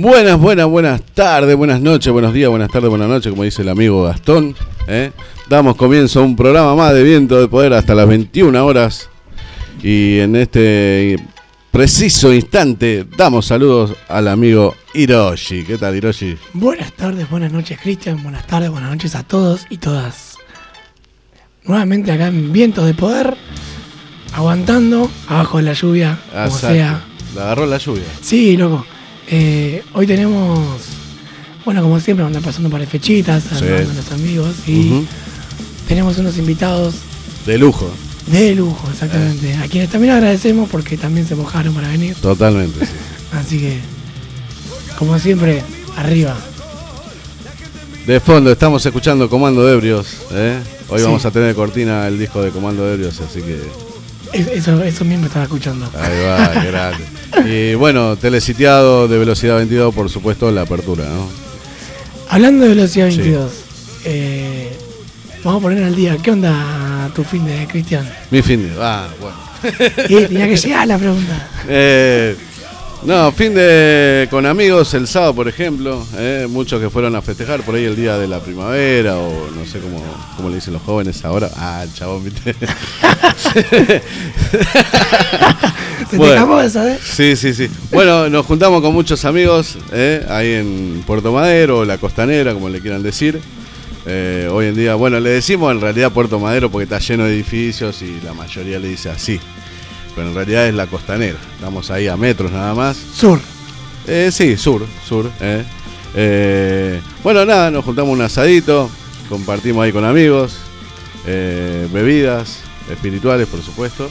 Buenas tardes, buenas noches, buenos días, buenas tardes, buenas noches, como dice el amigo Gastón. Damos comienzo a un programa más de Viento de Poder hasta las 21 horas. Y en este preciso instante damos saludos al amigo Hiroshi. ¿Qué tal, Hiroshi? Buenas tardes, buenas noches, Cristian. Buenas tardes, buenas noches a todos y todas. Nuevamente acá en Viento de Poder, aguantando abajo de la lluvia, como sea. ¿La agarró la lluvia? Sí, loco. Hoy tenemos, bueno, como siempre, vamos a andar pasando un par de fechitas, saludando a los amigos y tenemos unos invitados de lujo. De lujo, exactamente. A quienes también agradecemos porque también se mojaron para venir. Totalmente, sí. Así que, como siempre, arriba. De fondo estamos escuchando Comando de Ebrios. Hoy vamos a tener cortina el disco de Comando de Ebrios, así que... Eso mismo estaba escuchando. Ahí va, qué grande. Y bueno, telesitiado de Velocidad 22, por supuesto, la apertura, ¿no? Hablando de Velocidad 22, vamos a poner al día. ¿Qué onda tu fin de, Cristian? Mi fin de... bueno. Tenía que llegar la pregunta. No, fin de con amigos el sábado, por ejemplo. Muchos que fueron a festejar por ahí el día de la primavera, o no sé cómo le dicen los jóvenes ahora. El chabón, ¿viste? ¿Se te acabó de saber? Sí. Bueno, nos juntamos con muchos amigos ahí en Puerto Madero, la Costanera, como le quieran decir. Hoy en día, bueno, le decimos en realidad Puerto Madero porque está lleno de edificios y la mayoría le dice así. Pero en realidad es la Costanera. Estamos ahí a metros nada más. Sur. Sí, sur. Bueno, nada, nos juntamos un asadito, compartimos ahí con amigos, bebidas espirituales, por supuesto.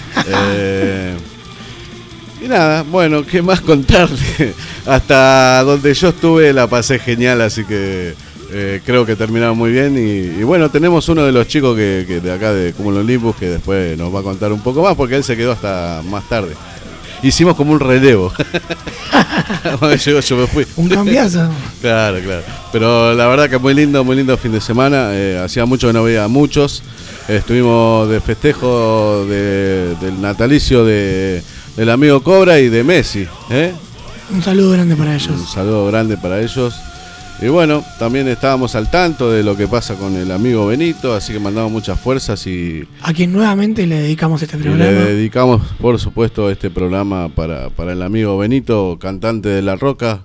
Y nada, bueno, ¿qué más contarle? Hasta donde yo estuve la pasé genial, así que creo que terminaron muy bien. Y bueno, tenemos uno de los chicos que de acá de Cúmulo Olympus que después nos va a contar un poco más, porque él se quedó hasta más tarde. Hicimos como un relevo. Yo me fui. Un cambiazo. Claro. Pero la verdad que muy lindo fin de semana. Hacía mucho que no veía a muchos. Estuvimos de festejo del natalicio del amigo Cobra y de Messi. Un saludo grande para ellos. Un saludo grande para ellos. Y bueno, también estábamos al tanto de lo que pasa con el amigo Benito, así que mandamos muchas fuerzas y... A quien nuevamente le dedicamos este programa. Le dedicamos, por supuesto, este programa para el amigo Benito, cantante de La Roca.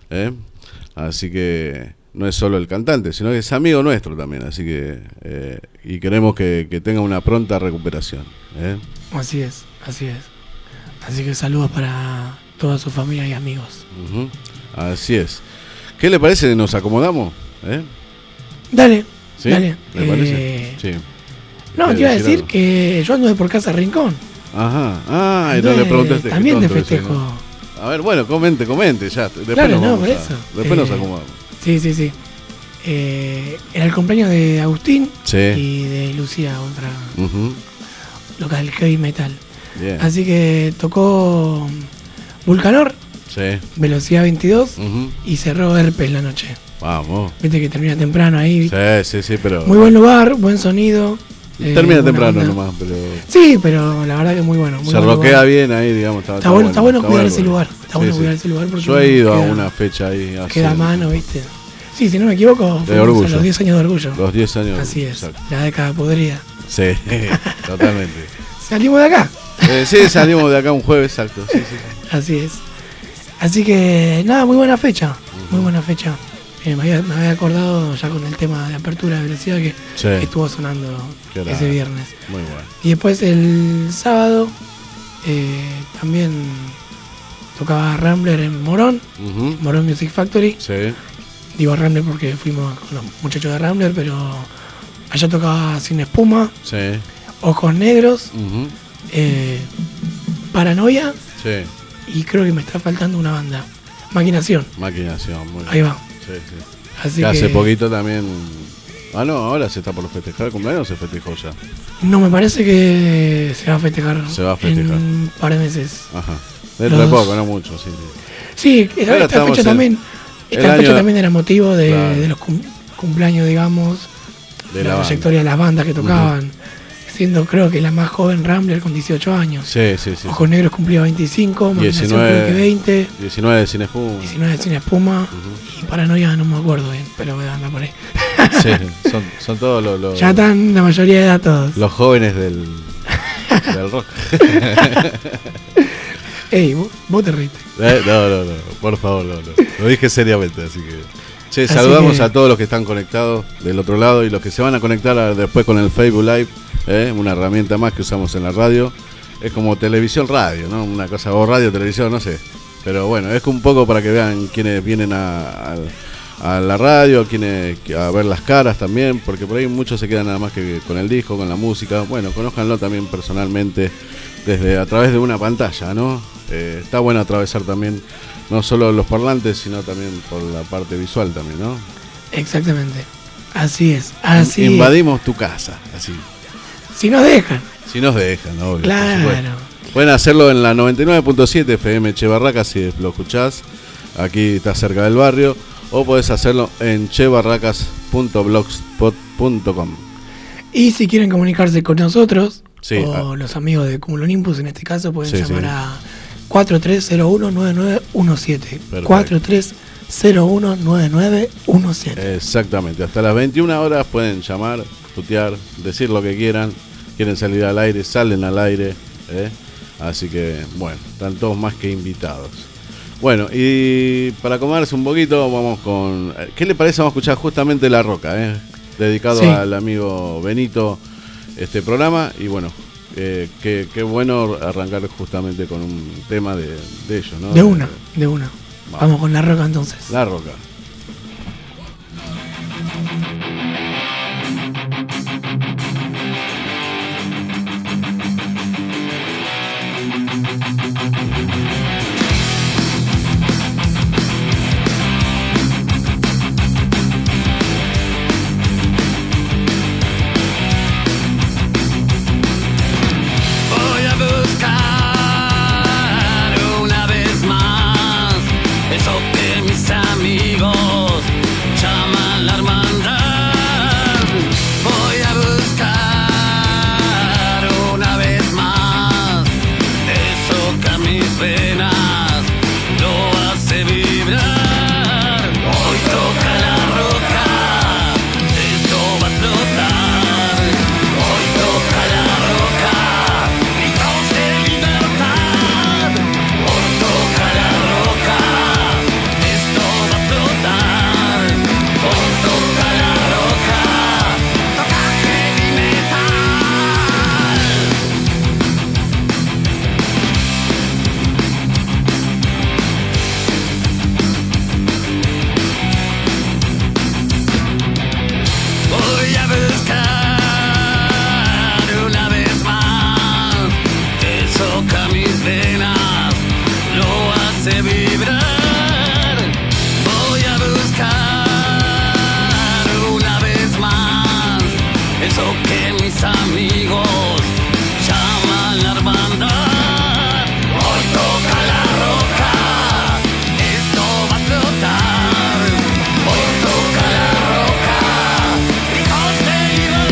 Así que no es solo el cantante, sino que es amigo nuestro también, así que... y queremos que tenga una pronta recuperación. Así es. Así que saludos para toda su familia y amigos. Así es. ¿Qué le parece si nos acomodamos? Dale. ¿Sí? Dale. ¿Le parece? Sí. No, te iba a decir que yo ando por casa Rincón. Ajá. Y no le preguntaste. También te festejo. ¿No? A ver, bueno, comente ya. Después claro, no, por eso. Después nos acomodamos. Sí. Era el cumpleaños de Agustín y de Lucía, otra local heavy metal. Bien. Así que tocó Vulcanor. Sí. Velocidad 22 y cerró Herpes la noche. Vamos. Viste que termina temprano ahí. Sí, pero... Muy buen lugar, buen sonido. Termina temprano nomás, pero... Sí, pero la verdad que muy bueno. Muy se roquea bien ahí, digamos. Está bueno cuidar ese lugar. Está bueno cuidar ese lugar porque... Yo he ido a una fecha ahí. Queda a mano, ¿viste? Sí, si no me equivoco, de orgullo. Los 10 años de Orgullo. Los 10 años. Así es, exacto. La década podrida. Sí, totalmente. Salimos de acá. Sí, salimos de acá un jueves, exacto. Sí. Así es. Así que nada, muy buena fecha. Muy buena fecha. Me había acordado ya con el tema de apertura de velocidad que estuvo sonando ese viernes. Muy bueno. Y después el sábado también tocaba Rambler en Morón, Morón Music Factory. Sí. Digo Rambler porque fuimos con los muchachos de Rambler, pero allá tocaba Sin Espuma, Ojos Negros, Paranoia. Sí. Y creo que me está faltando una banda. Maquinación, muy bien. Ahí va. Sí. Así que hace poquito también... no, ahora se está por festejar el cumpleaños o se festejó ya. No, me parece que se va a festejar. Se va a festejar. En un par de meses. Ajá. Dentro de poco, no mucho, sí. Sí, esta fecha también era motivo de los cumpleaños, digamos, de la trayectoria de las bandas que tocaban. siendo creo que la más joven Rambler con 18 años. Sí. Ojos Negros cumplía 25, Maquinación creo que 20. 19 de Sin Espuma. 19 de Sin Espuma. Y Paranoia no me acuerdo bien, pero anda por ahí. Sí, son todos los... Ya están la mayoría de edad todos. Los jóvenes del rock. Ey, vos te reíste. No, por favor, no. Lo dije seriamente, así que... Che, saludamos a todos los que están conectados del otro lado y los que se van a conectar después con el Facebook Live, una herramienta más que usamos en la radio. Es como televisión radio, ¿no? Una cosa, o radio, televisión, no sé. Pero bueno, es un poco para que vean quiénes vienen a la radio, a ver las caras también, porque por ahí muchos se quedan nada más que con el disco, con la música. Bueno, conózcanlo también personalmente a través de una pantalla, ¿no? Está bueno atravesar también no solo los parlantes, sino también por la parte visual también, ¿no? Exactamente. Así es. Invadimos tu casa, así. Si nos dejan. Si nos dejan, obvio. Claro. Pueden hacerlo en la 99.7 FM Chebarracas si lo escuchás. Aquí está cerca del barrio. O podés hacerlo en chebarracas.blogspot.com. Y si quieren comunicarse con nosotros, sí, o los amigos de Cúmulo Nimbus en este caso, pueden llamar a 4301-9917. 4301-9917. Exactamente, hasta las 21 horas pueden llamar, tutear, decir lo que quieran. Quieren salir al aire, salen al aire. Así que, bueno, están todos más que invitados. Bueno, y para acomodarse un poquito, vamos con... ¿Qué le parece? Vamos a escuchar justamente La Roca, dedicado al amigo Benito, este programa. Y bueno, qué bueno arrancar justamente con un tema de ellos, ¿no? De una. Vamos con La Roca entonces. La Roca. Hoy toca La Roca, hijos de libertad.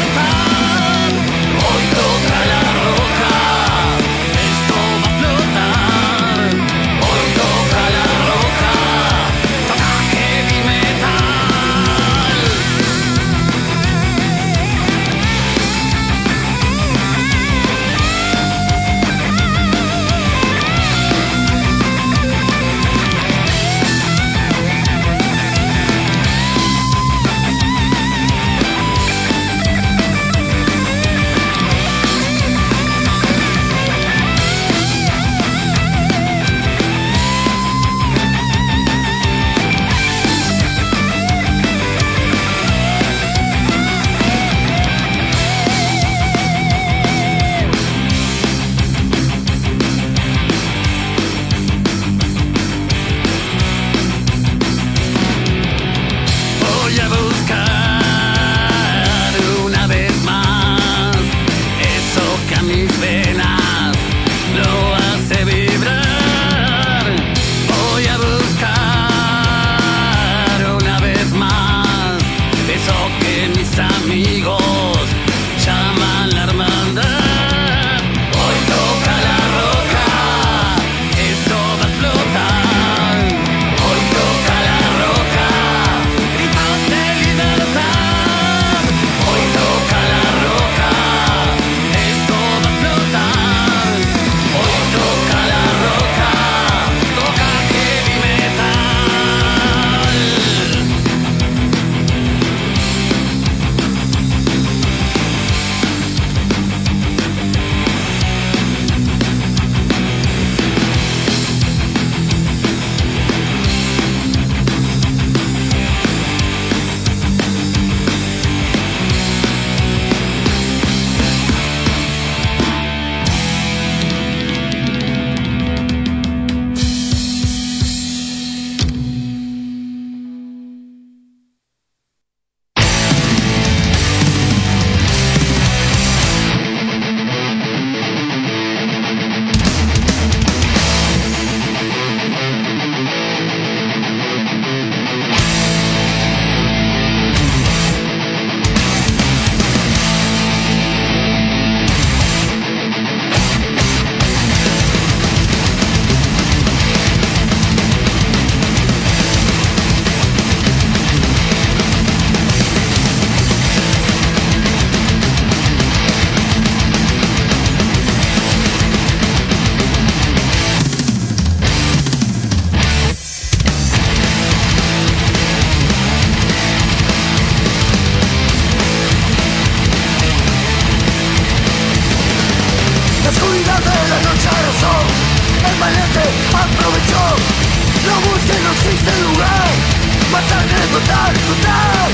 sangre total, total.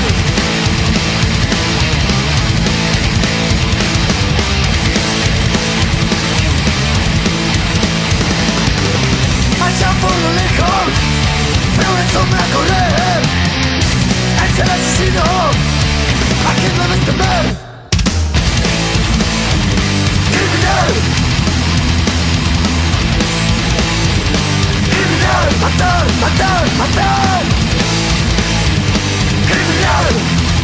Allá por lo lejos veo una sombra correr. Es el asesino a quien debes temer. Criminal, criminal, matar, matar, matar. Criminal.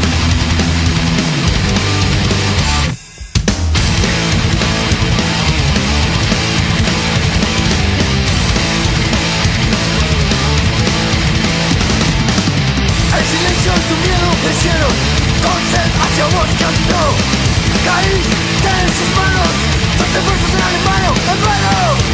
El silencio y tu miedo crecieron, con sed hacia vos caminó. Caíste en sus manos, tus esfuerzos eran en vano, en vano.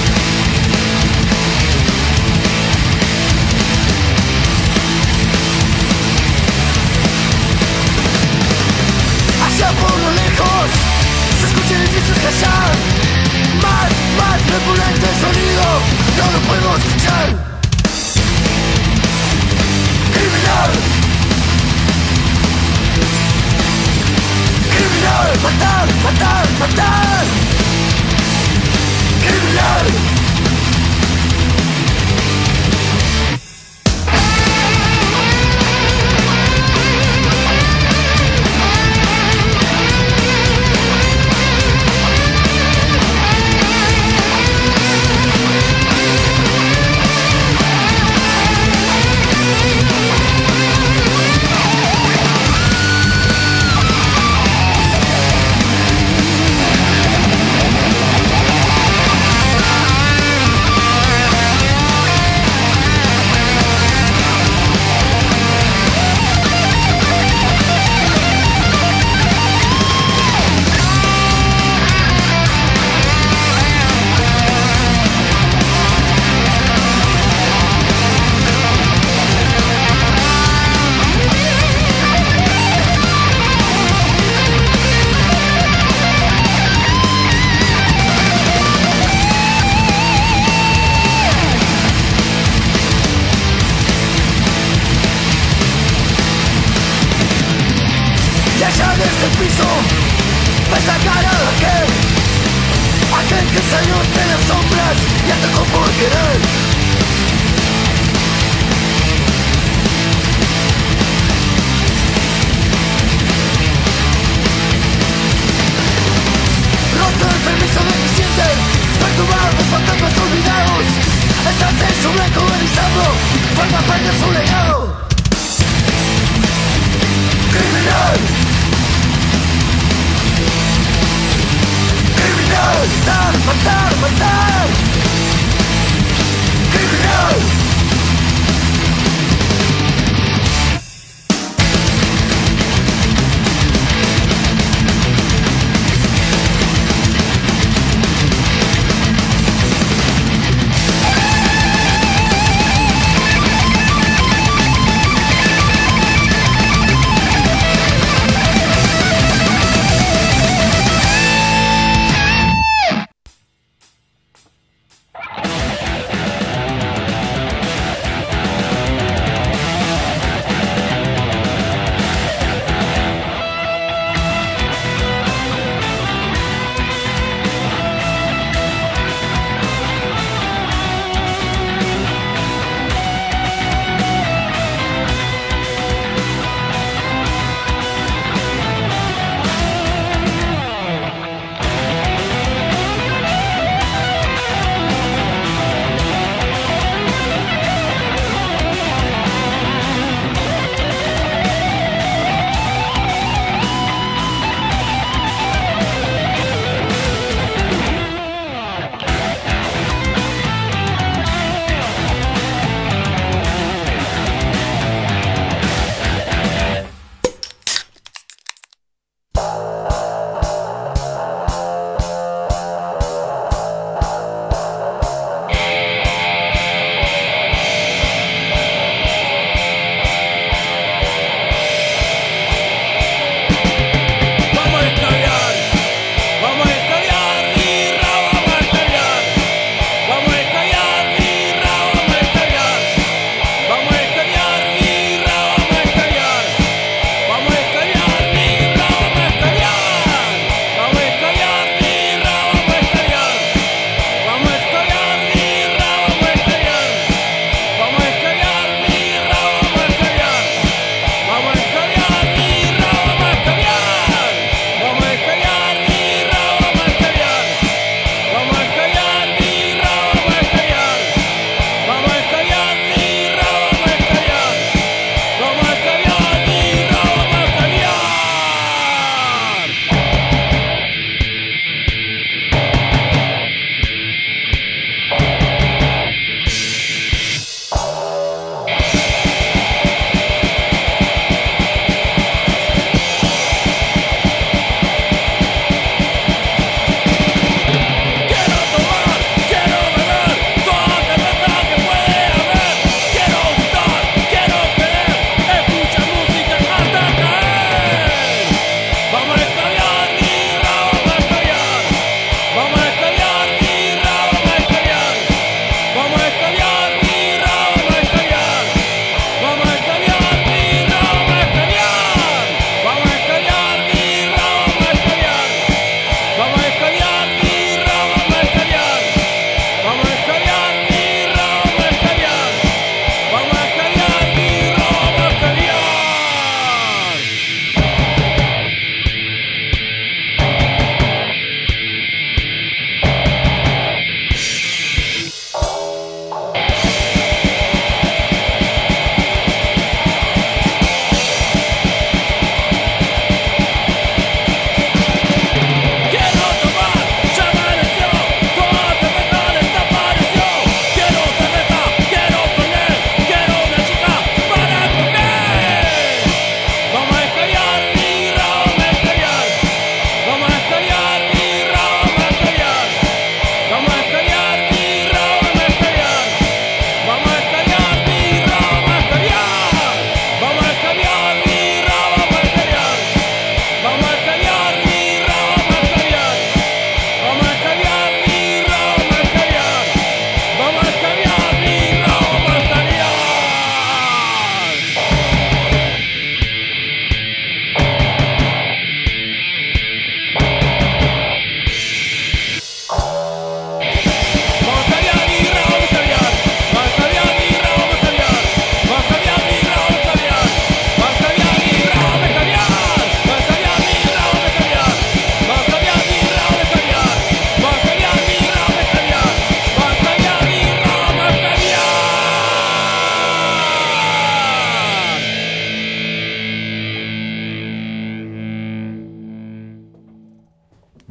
Hacia por lo lejos, se escuchan edificios callar. Más, más repulente el sonido, no lo puedo escuchar. Criminal, criminal, matar, matar, matar. Criminal.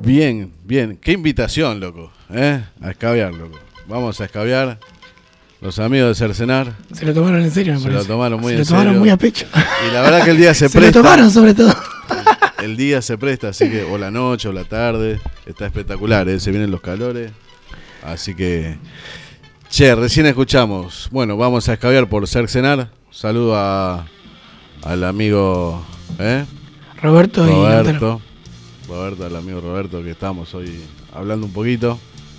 Bien, bien. Qué invitación, loco. A escabiar, loco. Vamos a escabiar. Los amigos de Cercenar. Se lo tomaron en serio, me parece. Se lo tomaron muy en en serio. Se lo tomaron muy a pecho. Y la verdad que el día se presta. Se lo tomaron sobre todo. El día se presta, así que o la noche o la tarde. Está espectacular, se vienen los calores. Así que... Che, recién escuchamos. Bueno, vamos a escabiar por Cercenar. Saludo al amigo... Roberto, al amigo Roberto, que estamos hoy hablando un poquito.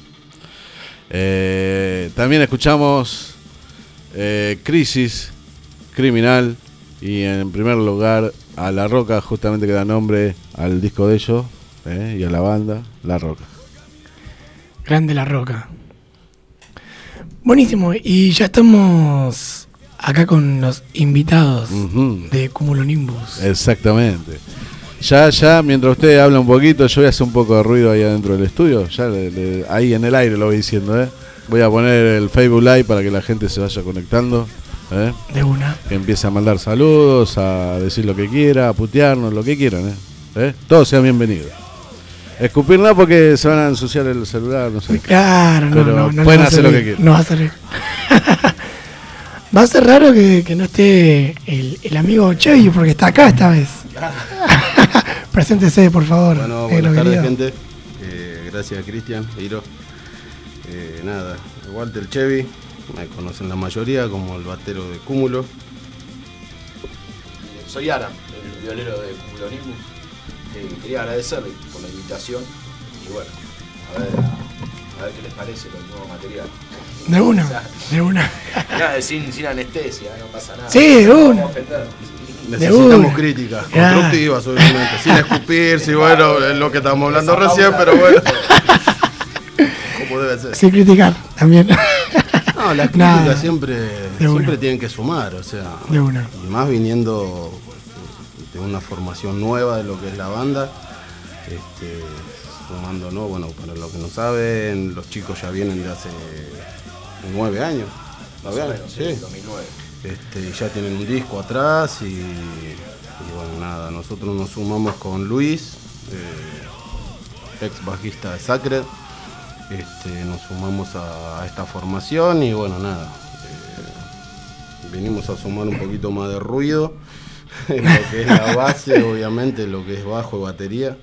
También escuchamos Crisis Criminal. Y en primer lugar a La Roca, justamente que da nombre al disco de ellos, y a la banda, La Roca. Grande La Roca. Buenísimo, y ya estamos acá con los invitados de Cumulonimbus. Exactamente. Ya, mientras usted habla un poquito, yo voy a hacer un poco de ruido ahí adentro del estudio. Ya ahí en el aire lo voy diciendo, Voy a poner el Facebook Live para que la gente se vaya conectando. De una. Que empiece a mandar saludos, a decir lo que quiera, a putearnos, lo que quieran. Todos sean bienvenidos. Escupir no porque se van a ensuciar el celular, no sé. Claro, pero no pueden hacer lo que quieran. No va a ser. Va a ser raro que no esté el amigo Chevy porque está acá esta vez. Preséntese, por favor. Bueno, buenas tardes, gente. Gracias, Cristian, Iro. Nada, Walter Chevy, me conocen la mayoría como el batero de Cúmulo. Soy Aram, el violero de Cumulonimbus. Quería agradecerle por la invitación y bueno, a ver qué les parece con el nuevo material. De una. Nada, sin anestesia, no pasa nada. Sí, de una. Necesitamos críticas constructivas, obviamente, sin escupirse, bueno, es lo que estamos hablando recién, pero bueno. Como debe ser. Sin criticar, también. No, las críticas siempre tienen que sumar, o sea, de una. Y más viniendo de una formación nueva de lo que es la banda, sumando, ¿no? Bueno, para los que no saben, los chicos ya vienen de hace 9 años. 9 años, sí. 2009. Ya tienen un disco atrás y bueno, nada, nosotros nos sumamos con Luis, ex bajista de Sacred. Nos sumamos a esta formación y bueno, nada, venimos a sumar un poquito más de ruido en lo que es la base, obviamente, lo que es bajo y batería.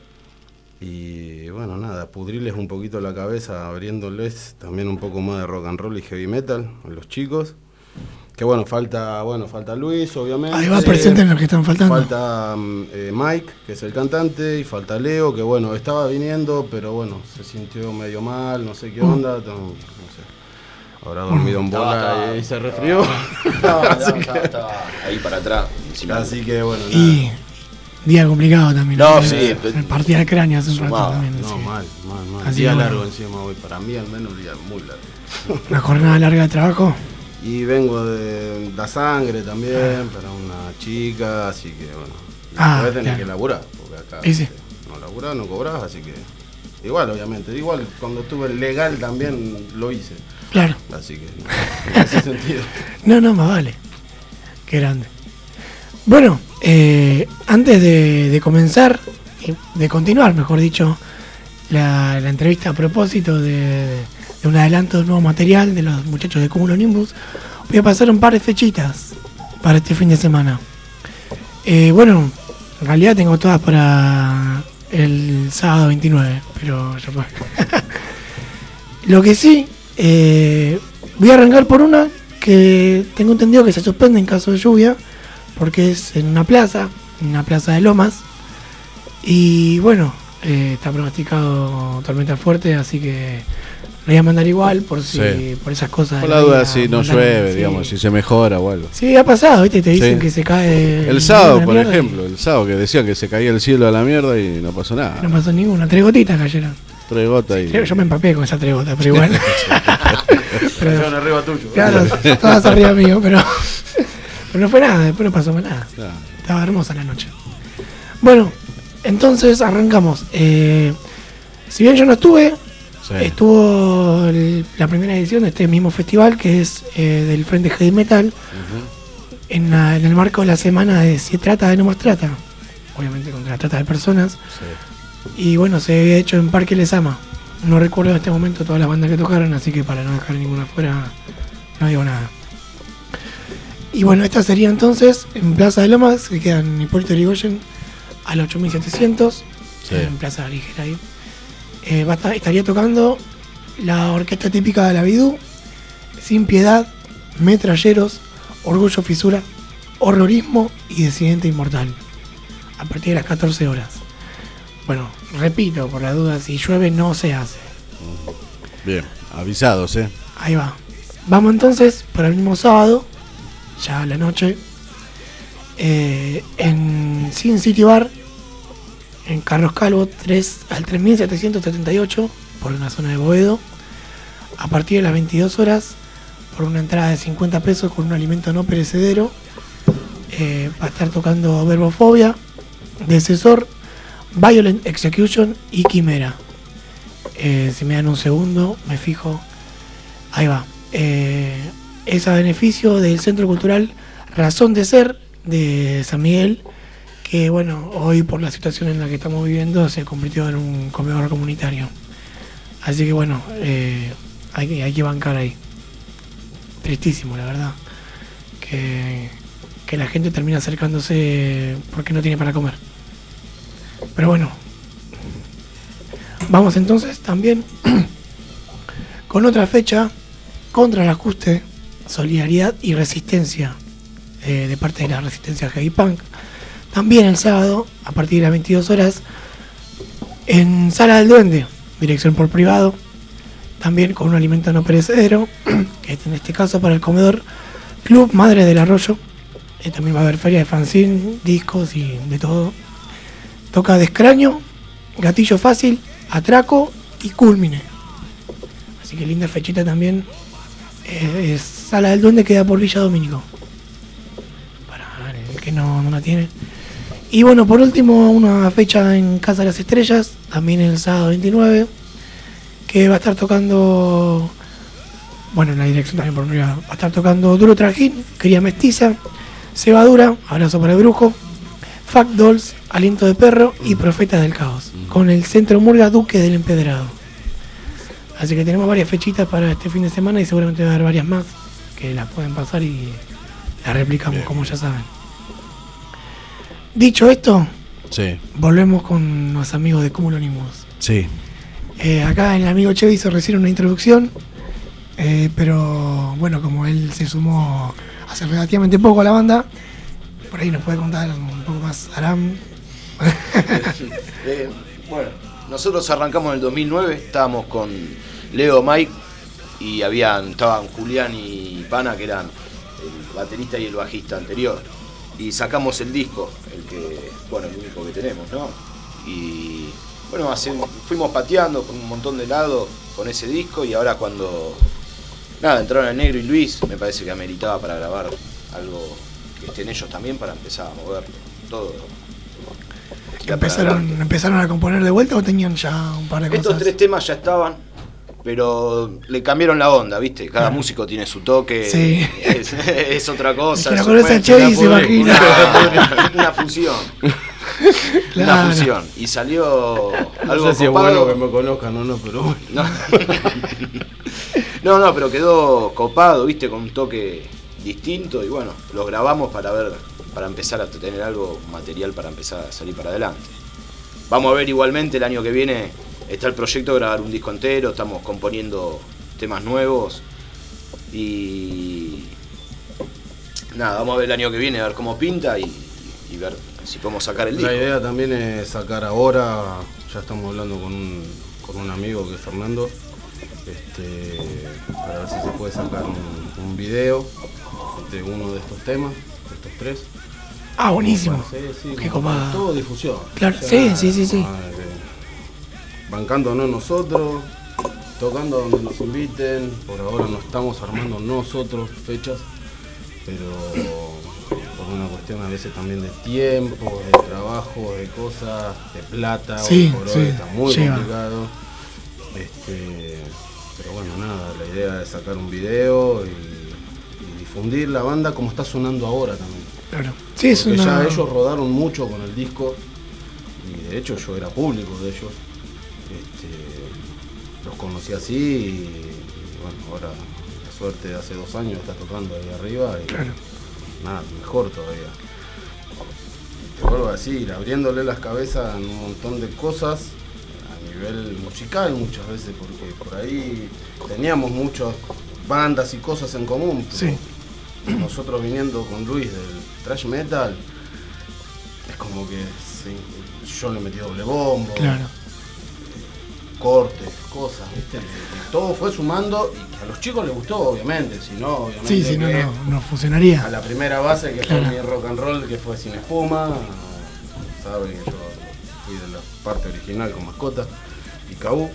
Y bueno, nada, pudrirles un poquito la cabeza, abriéndoles también un poco más de rock and roll y heavy metal a los chicos. Que bueno, falta Luis, obviamente. Ahí va, presenten los que están faltando. Falta Mike, que es el cantante, y falta Leo, que bueno, estaba viniendo, pero bueno, se sintió medio mal, no sé qué onda, no sé. Habrá dormido en bola y se resfrió. Estaba ahí para atrás. Así que bueno, nada. Y día complicado también. No, sí. Me partía el cráneo hace un rato también. No, sí. mal. Así Día bueno. largo encima hoy, para mí al menos un día muy largo. Una jornada larga de trabajo. Y vengo de la sangre también para una chica, así que bueno. Voy a tener que laburar, porque acá sí. no laburás, no cobrás, así que igual, obviamente. Igual cuando estuve legal también lo hice. Claro. Así que en ese sentido. No, más vale. Qué grande. Bueno, antes de comenzar, de continuar, mejor dicho, la entrevista a propósito de un adelanto de nuevo material de los muchachos de Cumulonimbus, voy a pasar un par de fechitas para este fin de semana. Bueno, en realidad tengo todas para el sábado 29, pero ya fue. Lo que sí, voy a arrancar por una que tengo entendido que se suspende en caso de lluvia, porque es en una plaza de Lomas, y bueno, está pronosticado tormenta fuerte, así que lo voy a mandar igual por esas cosas. Por la duda si no llueve, digamos, si se mejora o algo. Sí, ha pasado, ¿viste? Te dicen que se cae. El sábado, por ejemplo, el sábado que decían que se caía el cielo a la mierda y no pasó nada. No pasó ninguna, 3 gotitas cayeron. 3 gotas y... Yo me empapé con esas 3 gotas, pero igual. Cayeron arriba tuyo. Claro, todas arriba mío, pero no fue nada, después no pasó más nada. Estaba hermosa la noche. Bueno, entonces arrancamos. Si bien yo no estuve, estuvo la primera edición de este mismo festival, que es del Frente Heavy Metal, en el marco de la semana de Si Trata de No Más Trata, obviamente contra la trata de personas. Y bueno, se había hecho en Parque Lezama. No recuerdo en este momento todas las bandas que tocaron, así que para no dejar ninguna fuera, no digo nada. Y bueno, esta sería entonces en Plaza de Lomas, que queda en Hipólito Yrigoyen, al 8700, Sí. en Plaza Ligera ahí. Estaría tocando la orquesta típica de la Bidú, Sin Piedad, Metralleros, Orgullo Fisura, Horrorismo y Disidente Inmortal, a partir de las 14 horas. Bueno, repito, por la duda, si llueve no se hace. Bien, avisados, Ahí va. Vamos entonces para el mismo sábado, ya a la noche, en Sin City Bar, en Carlos Calvo 3 al 3778, por una zona de Boedo, a partir de las 22 horas, por una entrada de 50 pesos con un alimento no perecedero. Va a estar tocando Verbofobia, Decesor, Violent Execution y Quimera. Si me dan un segundo, me fijo. Ahí va. Es a beneficio del Centro Cultural Razón de Ser de San Miguel, que bueno, hoy por la situación en la que estamos viviendo se convirtió en un comedor comunitario. Así que bueno, hay que bancar ahí. Tristísimo, la verdad. Que la gente termina acercándose porque no tiene para comer. Pero bueno, vamos entonces también con otra fecha contra el ajuste, solidaridad y resistencia de parte de la resistencia heavy punk. También el sábado, a partir de las 22 horas, en Sala del Duende, dirección por privado, también con un alimento no perecedero, que es en este caso para el comedor Club Madre del Arroyo. También va a haber feria de fanzine, discos y de todo. Toca Descraño, Gatillo Fácil, Atraco y Culmine. Así que linda fechita también. Sala del Duende, queda por Villa Domínico, para el que no la tiene. Y bueno, por último, una fecha en Casa de las Estrellas, también el sábado 29, que va a estar tocando, bueno, en la dirección también por privado, va a estar tocando Duro Trajín, Cría Mestiza, Cebadura, Abrazo para el Brujo, Fact Dolls, Aliento de Perro y Profetas del Caos, con el Centro Murga Duque del Empedrado. Así que tenemos varias fechitas para este fin de semana y seguramente va a haber varias más que las pueden pasar y las replicamos. Bien, como ya saben. Dicho esto, sí, volvemos con los amigos de Cumulonimbus. Sí. Acá el amigo Chevy hizo recién una introducción, pero bueno, como él se sumó hace relativamente poco a la banda, por ahí nos puede contar un poco más Aram. Bueno, nosotros arrancamos en el 2009, estábamos con Leo, Mike, y estaban Julián y Pana, que eran el baterista y el bajista anterior, y sacamos el disco, el único que tenemos, ¿no? Y bueno, fuimos pateando por un montón de lados con ese disco, y ahora cuando entraron el Negro y Luis, me parece que ameritaba para grabar algo que estén ellos también, para empezar a mover todo. ¿Empezaron a componer de vuelta o tenían ya un par de cosas? Estos 3 temas ya estaban, pero le cambiaron la onda, ¿viste? Cada músico tiene su toque, sí. es otra cosa. Es que lo conoce a Chevy y se imagina. Una fusión. Claro. Una fusión. Y salió algo no sé si copado. es bueno que me conozcan o no, pero bueno. No, pero quedó copado, ¿viste? Con un toque distinto, y bueno, los grabamos para empezar a tener algo material para empezar a salir para adelante. Vamos a ver, igualmente el año que viene está el proyecto de grabar un disco entero, estamos componiendo temas nuevos y vamos a ver el año que viene, a ver cómo pinta y ver si podemos sacar el disco. La idea también es sacar ahora, ya estamos hablando con un amigo que es Fernando, para ver si se puede sacar un video de uno de estos temas, de estos 3. Ah, buenísimo. Sí, qué copado. Todo difusión. Claro, o sea, sí. Bancándonos nosotros, tocando donde nos inviten. Por ahora no estamos armando nosotros fechas, pero por una cuestión a veces también de tiempo, de trabajo, de cosas, de plata. Sí, por hoy está muy lleva. complicado. Pero bueno, la idea es sacar un video y difundir la banda como está sonando ahora también. Claro. Sí, porque ya ellos rodaron mucho con el disco y de hecho yo era público de ellos. Los conocí así y bueno, ahora la suerte hace 2 años está tocando ahí arriba y Claro. nada, mejor todavía. Te vuelvo a decir, abriéndole las cabezas en un montón de cosas a nivel musical muchas veces, porque por ahí teníamos muchas bandas y cosas en común. Sí. Nosotros viniendo con Luis del thrash metal, es como que yo le metí doble bombo, Claro. cortes, cosas, ¿viste? Y todo fue sumando y que a los chicos les gustó, obviamente, si no, obviamente. Sí, si no, que no funcionaría. a la primera base que Claro. fue mi rock and roll, que fue Sin Espuma, saben que yo fui de la parte original con Mascota y Cabú.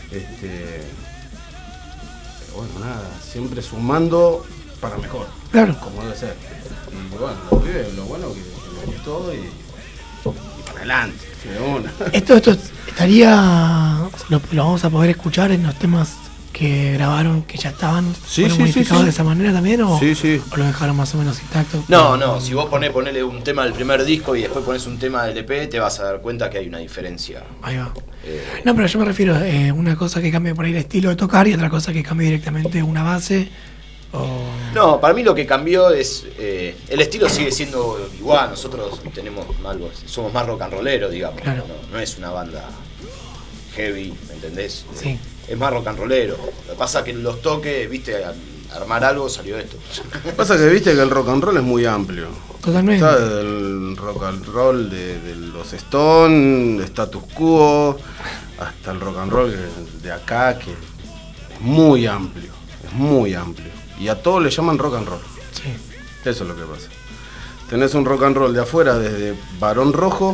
Bueno, nada, siempre sumando para mejor, Claro. como debe ser. Y bueno, los pibes, lo bueno que me gustó y para adelante, de una. Esto estaría. Lo vamos a poder escuchar en los temas que grabaron, que ya estaban. Sí, ¿Fueron sí, modificados sí. de esa manera también? ¿O, Sí, sí. o lo dejaron más o menos intacto? No, si vos ponele un tema del primer disco y después pones un tema del EP, te vas a dar cuenta que hay una diferencia. Ahí va. Eh, No, pero yo me refiero a una cosa que cambie por ahí el estilo de tocar y otra cosa que cambie directamente una base. O... No, para mí lo que cambió es. El estilo sigue siendo igual, nosotros tenemos algo, somos más rock and rolleros, digamos. Claro. No es una banda heavy, ¿me entendés? Sí. Es más rock and rollero. Lo que pasa es que en los toques, viste, al armar algo salió esto. Pasa que viste que el rock and roll es muy amplio. Totalmente. Está desde el rock and roll de los Stones, de Status Quo, hasta el rock and roll de acá, que es muy amplio, es muy amplio. Y a todos le llaman rock and roll. Sí. Eso es lo que pasa. Tenés un rock and roll de afuera, desde Barón Rojo,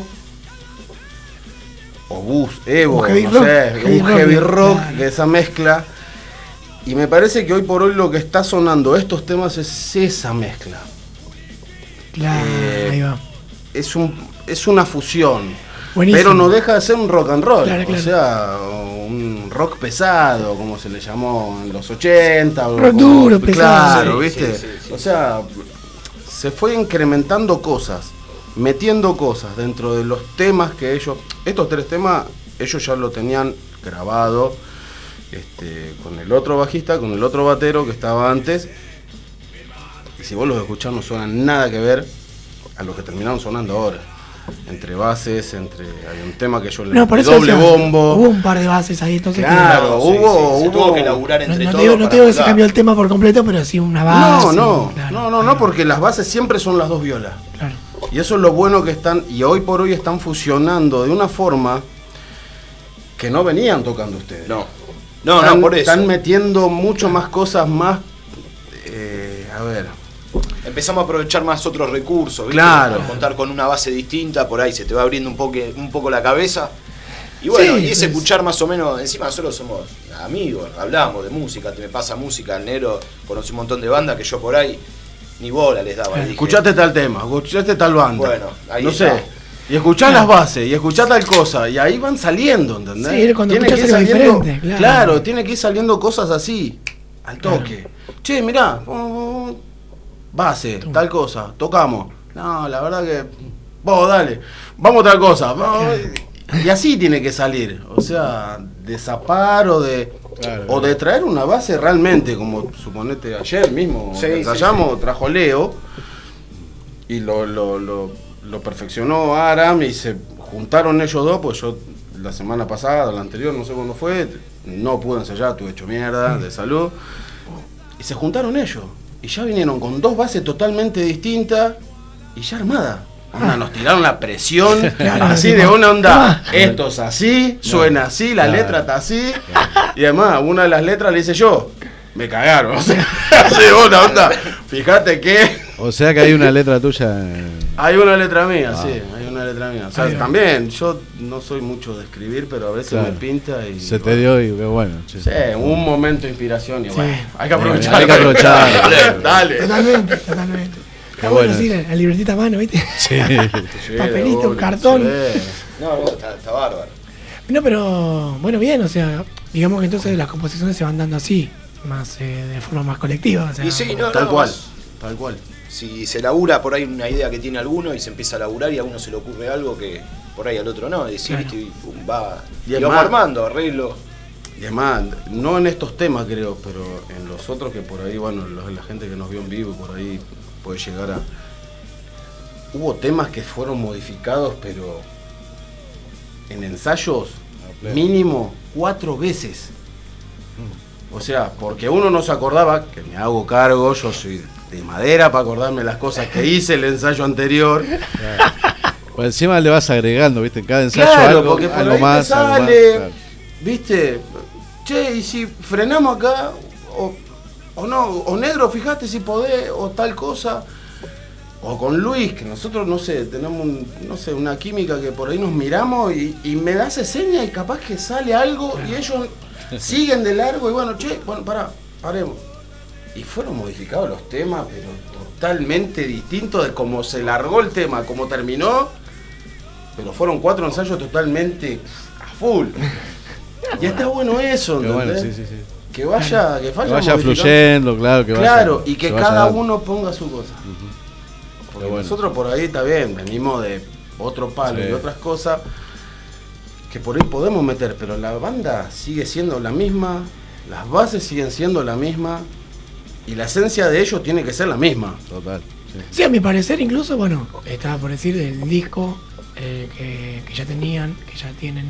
o Bus, Evo, Un heavy no rock, sé, heavy un rock, heavy rock, claro. de esa mezcla. Y me parece que hoy por hoy lo que está sonando estos temas es esa mezcla. Claro, ahí va. Es una fusión, Buenísimo. pero no deja de ser un rock and roll, Claro, o claro. sea, un rock pesado, como se le llamó en los 80. o Rock como- duro, pesado. Claro, Sí, ¿viste? sí. O sea, se fue incrementando cosas, metiendo cosas dentro de los temas que estos 3 temas, ellos ya lo tenían grabado con el otro bajista, con el otro batero que estaba antes. Y si vos los escuchás no suenan nada que ver a lo que terminaron sonando ahora. Entre bases, hay un tema que yo le No, por eso doble o sea, bombo. Hubo un par de bases ahí, entonces. Claro, Sí, hubo- se tuvo hubo- que laburar No, entre no todos. te digo, no para te digo que se juntar. cambió el tema por completo, pero sí una No, base. no, claro, no, porque las bases siempre son las 2 violas. Claro. Y eso es lo bueno que están, y hoy por hoy están fusionando de una forma que no venían tocando ustedes. No, Están- por eso. Están metiendo mucho más cosas más, a ver, Empezamos a aprovechar más otros recursos, ¿viste? Claro. Al contar con una base distinta, por ahí se te va abriendo un poco la cabeza. Y bueno, Sí, y es sí. escuchar más o menos, encima nosotros somos amigos, hablamos de música, te me pasa música, el negro conoce un montón de bandas que yo por ahí ni bola les daba. Dije, escuchaste tal tema, escuchaste tal banda. Bueno, ahí no está. sé. Y escuchás Claro. las bases, y escuchás tal cosa, y ahí van saliendo, ¿entendés? Sí, cuando Tiene que escuchás ir algo saliendo, diferente, claro. claro, tiene que ir saliendo cosas así, al toque. Che, mirá, base, tal cosa, tocamos. No, la verdad que, vos dale, vamos a tal cosa. Y así tiene que salir, o sea, de zapar o de traer una base realmente, como suponete ayer mismo, Sí, ensayamos, trajo Leo, y lo perfeccionó Aram y se juntaron ellos dos, pues yo la semana pasada, la anterior, no sé cuándo fue, no pude ensayar, tuve hecho mierda de salud, y se juntaron ellos, y ya vinieron con 2 bases totalmente distintas y ya armadas. Onda, nos tiraron la presión, Claro, así tipo, de una onda, ah. esto es así, suena así, la letra está así, y además una de las letras le hice yo, me cagaron, o sea, así de una onda, fíjate que... O sea que hay una letra tuya. Hay una letra mía, sí, hay una letra mía. O sea, Ahí va. también, yo no soy mucho de escribir, pero a veces Claro. me pinta y... Se te dio y qué bueno. che. Sí, un momento de inspiración y Sí. bueno, hay que aprovechar. Hay que aprovechar. Dale. Totalmente, totalmente. Está bueno, bueno. sí, la libretita a mano, ¿viste? Sí. Sí, Papelito, de una, cartón. sí. No, está bárbaro. No, pero bueno, bien, o sea, digamos que entonces las composiciones se van dando así, más de forma más colectiva. O sea, Y sí, no, Tal no, cual, más- tal cual. Si se labura por ahí una idea que tiene alguno y se empieza a laburar y a uno se le ocurre algo que por ahí al otro no, y decir, Claro. viste, y pum, va, Y y es vamos más- armando, arreglo. Y además, no en estos temas creo, pero en los otros que por ahí, bueno, la gente que nos vio en vivo por ahí puede llegar a... Hubo temas que fueron modificados, pero en ensayos mínimo 4 veces. O sea, porque uno no se acordaba, que me hago cargo, yo soy de madera para acordarme las cosas que hice el ensayo anterior. Pues encima le vas agregando, ¿viste? En cada ensayo Claro, algo, porque por algo ahí más, te algo más, sale, claro. ¿viste? Che, y si frenamos acá, o no, o negro, fíjate si podés, o tal cosa. O con Luis, que nosotros, no sé, tenemos una química que por ahí nos miramos y me da esa seña y capaz que sale algo y ellos siguen de largo y bueno, che, bueno, paremos. Y fueron modificados los temas, pero totalmente distintos de cómo se largó el tema, cómo terminó. Pero fueron 4 ensayos totalmente a full. Y está bueno eso, Qué bueno, ¿entendés? sí. Que vaya Que vaya modificando. fluyendo, claro, que vaya. Claro, y que se vaya cada dando. uno ponga su cosa. Porque Qué bueno. nosotros por ahí está bien, venimos de otro palo Sí. y otras cosas que por ahí podemos meter, pero la banda sigue siendo la misma, las bases siguen siendo la misma y la esencia de ellos tiene que ser la misma. Total. Sí. Sí, a mi parecer, incluso, bueno, estaba por decir del disco que ya tenían, que ya tienen.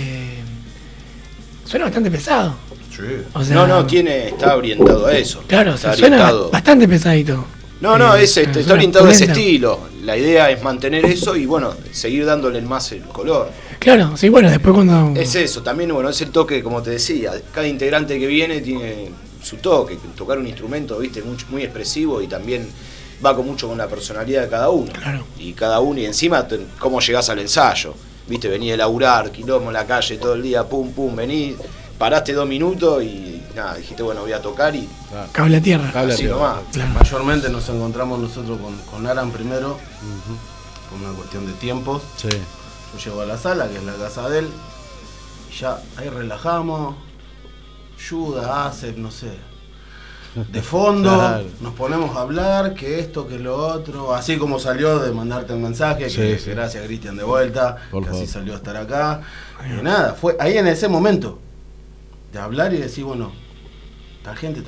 Suena bastante pesado. Sí. O sea, No, está orientado a eso. Claro, o está sea, suena orientado. bastante pesadito. No, está suena orientado a ese opulento. estilo. La idea es mantener eso y bueno, seguir dándole más el color. Claro, sí, bueno, después cuando. Es eso, también bueno, es el toque, como te decía, cada integrante que viene tiene su toque, tocar un instrumento, viste, muy expresivo y también va mucho con la personalidad de cada uno. Claro. Y cada uno, y encima cómo llegás al ensayo, viste, venís de laburar, quilombo en la calle todo el día, pum, venís, paraste 2 minutos y nada, dijiste bueno, voy a tocar y Cable a tierra. Cable a así tierra. nomás. Claro. Mayormente nos encontramos nosotros con Aran primero, por una cuestión de tiempos. Sí. Yo llego a la sala, que es la casa de él, y ya ahí relajamos, ayuda, hace, no sé, de fondo, Claro. nos ponemos a hablar, que esto, que lo otro, así como salió de mandarte el mensaje, Sí, que sí. gracias Cristian de vuelta, Por que así favor. salió a estar acá, y nada, fue ahí en ese momento, de hablar y decir, bueno, tal gente,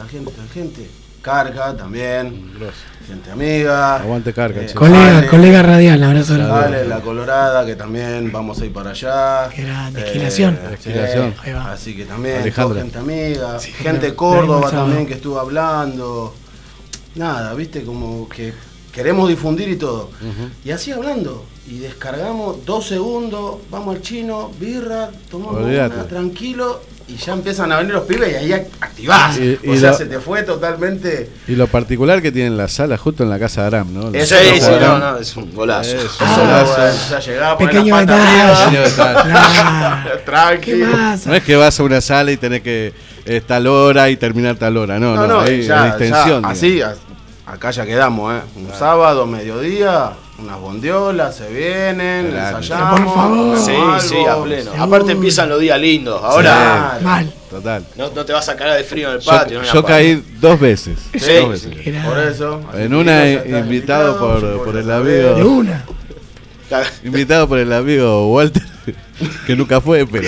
Carga también, Grosso. gente amiga. Aguante Carga, che. Colega radial, abrazo grande. Dale, la Colorada, que también vamos a ir para allá. Qué grande, Esquilación. Esquilación. Ahí va. Así que también, Alejandra. toda gente amiga, Sí, gente de lo Córdoba vimos el sábado. también que estuvo hablando. Nada, viste, como que queremos difundir y todo. Y así hablando. Y descargamos 2 segundos, vamos al chino, birra, tomamos Olvídate. una, tranquilo. Y ya empiezan a venir los pibes y ahí activás. Y O sea, lo- se te fue totalmente. Y lo particular que tiene la sala justo en la casa de Aram, ¿no? La Eso Sí, casa es, sí, de Aram. no, es un golazo. Eso, Eso, golazo. ya llegaba, poner Pequeño las patas detalle. Pequeño detalle. Claro. Tranqui. ¿Qué más? No es que vas a una sala y tenés que tal hora y terminar tal hora, no, ahí es ya, distensión. ya, así, acá ya quedamos, Un sábado, mediodía, unas bondiolas, se vienen, Claro. ensayamos. Por favor. Sí, tomamos sí, algo. a pleno. Seguro. Aparte empiezan los días lindos. Ahora Mal. Total. no te vas a cagar de frío en el Yo, patio. no, yo caí 2 veces. Sí, dos veces. sí. Qué grande. Por eso. así En que una ya estás invitado por ya el sabés. amigo. De una. Invitado por el amigo Walter, que nunca fue, pero.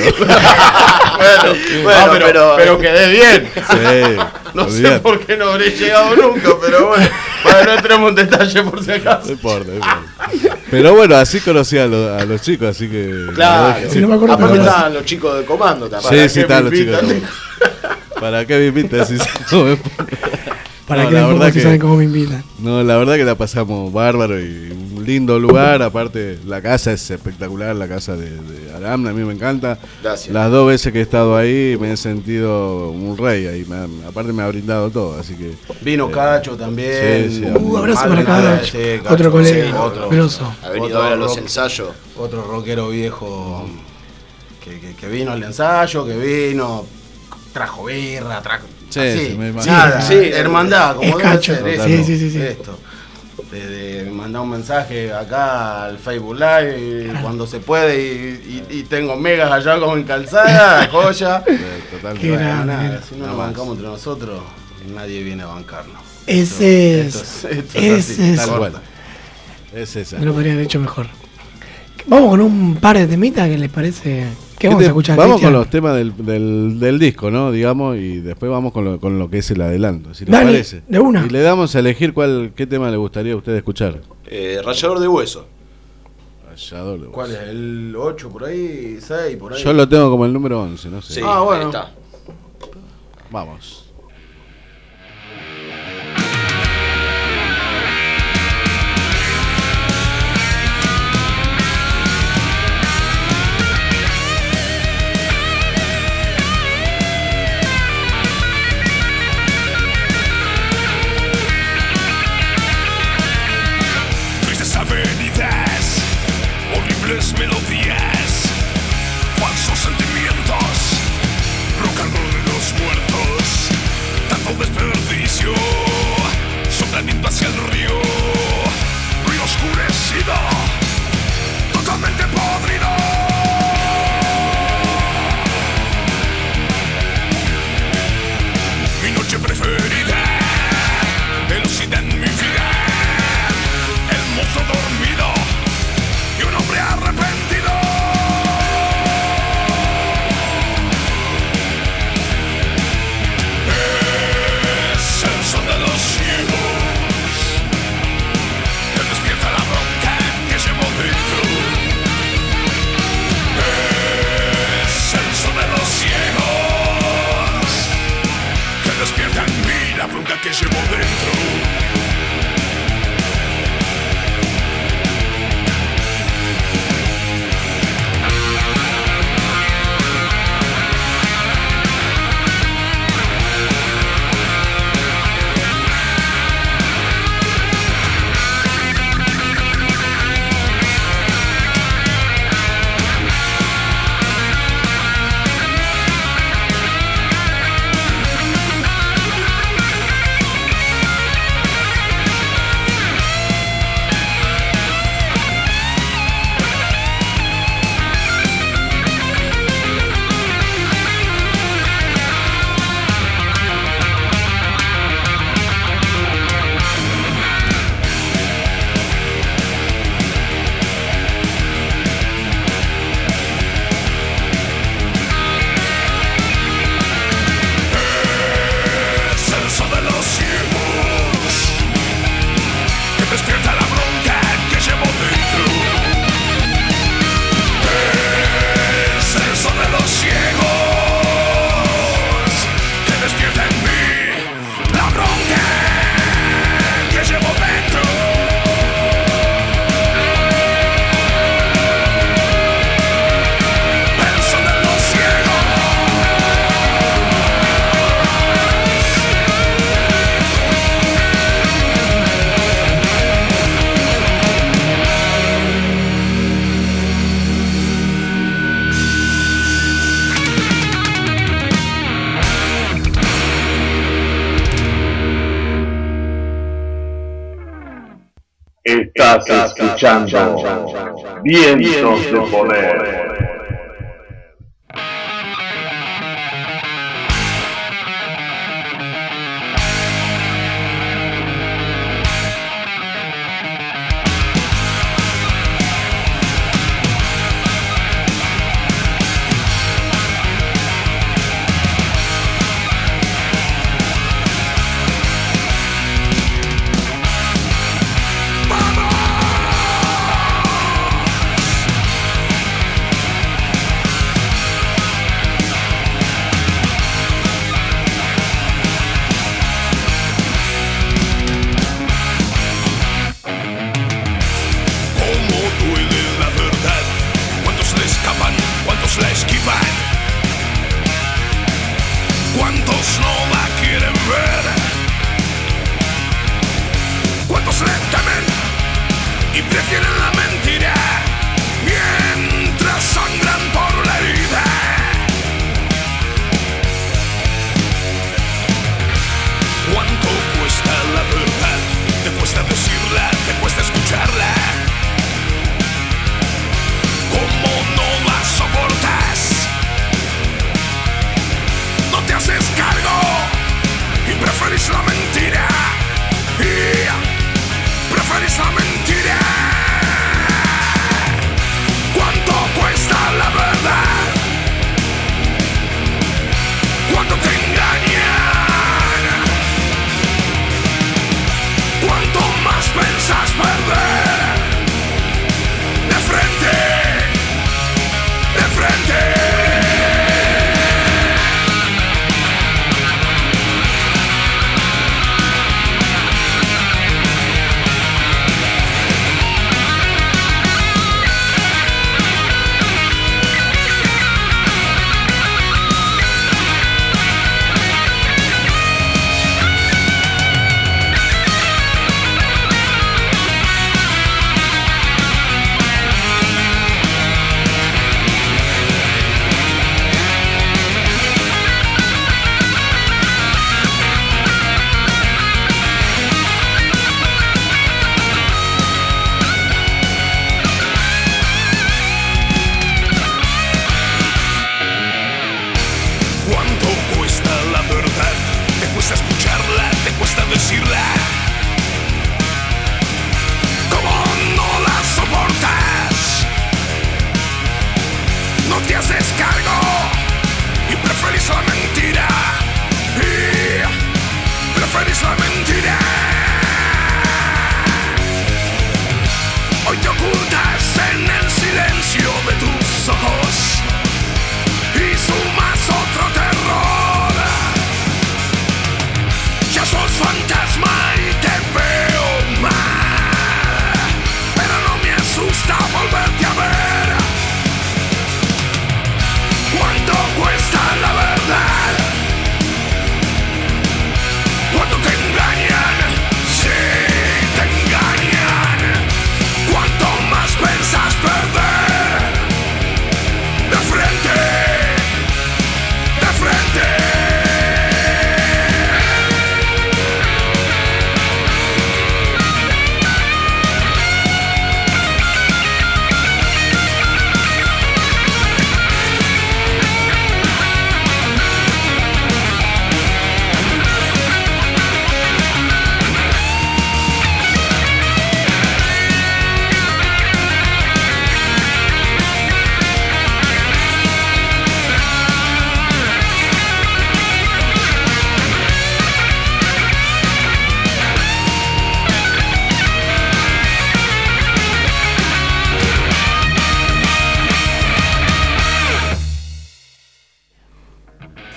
Bueno, pero quedé bien. Sí, No sé olvidate. por qué no habré llegado nunca, pero bueno, no entremos en detalle por si No acaso. importa, no importa. Pero bueno, así conocí a los chicos, así que. Claro. Sí, no me acuerdo, Aparte pero- estaban los chicos de comando también. Sí, ¿Para sí, qué están me los chicos. invitan? ¿Para qué me invitas? Sí, sí, no me- Para No, que la vean verdad cómo se que- saben cómo me invitan. No, la verdad que la pasamos bárbaro y un lindo lugar. Aparte, la casa es espectacular, la casa de Aram, a mí me encanta. Gracias. Las 2 veces que he estado ahí me he sentido un rey ahí. Aparte, me ha brindado todo, así que. Vino Cacho también. sí, sí. Abrazo Madre para mía, Cacho. sí, Otro colega. sí, otro. Grosso. Ha venido Otro a ver a los rock. ensayos. Otro rockero viejo que vino al ensayo, que vino, trajo birra, trajo. Sí, así, sí, me imagino. nada, Sí, hermandad, como es debe Cacho. ser, Sí, esto, sí. esto. De mandar un mensaje acá al Facebook Live y cuando se puede y tengo megas allá como en calzada, joya. Total. Qué Bueno, grande, nada, mira. si no Nada nos más. bancamos entre nosotros, nadie viene a bancarnos. Ese Esto es. esto Ese así, es. Tal corta. cual. Es esa. No lo podría haber hecho mejor. Vamos con un par de temitas que les parece. ¿Qué vamos a escuchar? Vamos Cristian? con los temas del disco, ¿no? Digamos, y después vamos con lo que es el adelanto, si les Dale, parece. de una. Y le damos a elegir qué tema le gustaría a usted escuchar. Rallador de hueso. Rallador de hueso. ¿Cuál es? ¿El 8 por ahí? ¿6 por ahí? Yo lo tengo como el número 11, no sé. Sí, Ah, bueno. ahí está. Vamos. Avenidas, horribles melodías, falsos sentimientos, rock and roll de los muertos, tanto desperdicio, soplamiento hacia el río oscurecido, totalmente podrido. Mi noche preferida, velocidad en mi vida. Monstruo dormido y un hombre arrepentido. Es el son de los ciegos que despierta la bronca que llevo dentro. Es el son de los ciegos que despierta en mí la bronca que llevo dentro. Estás escuchando Vientos de Poder. Preferís la mentira.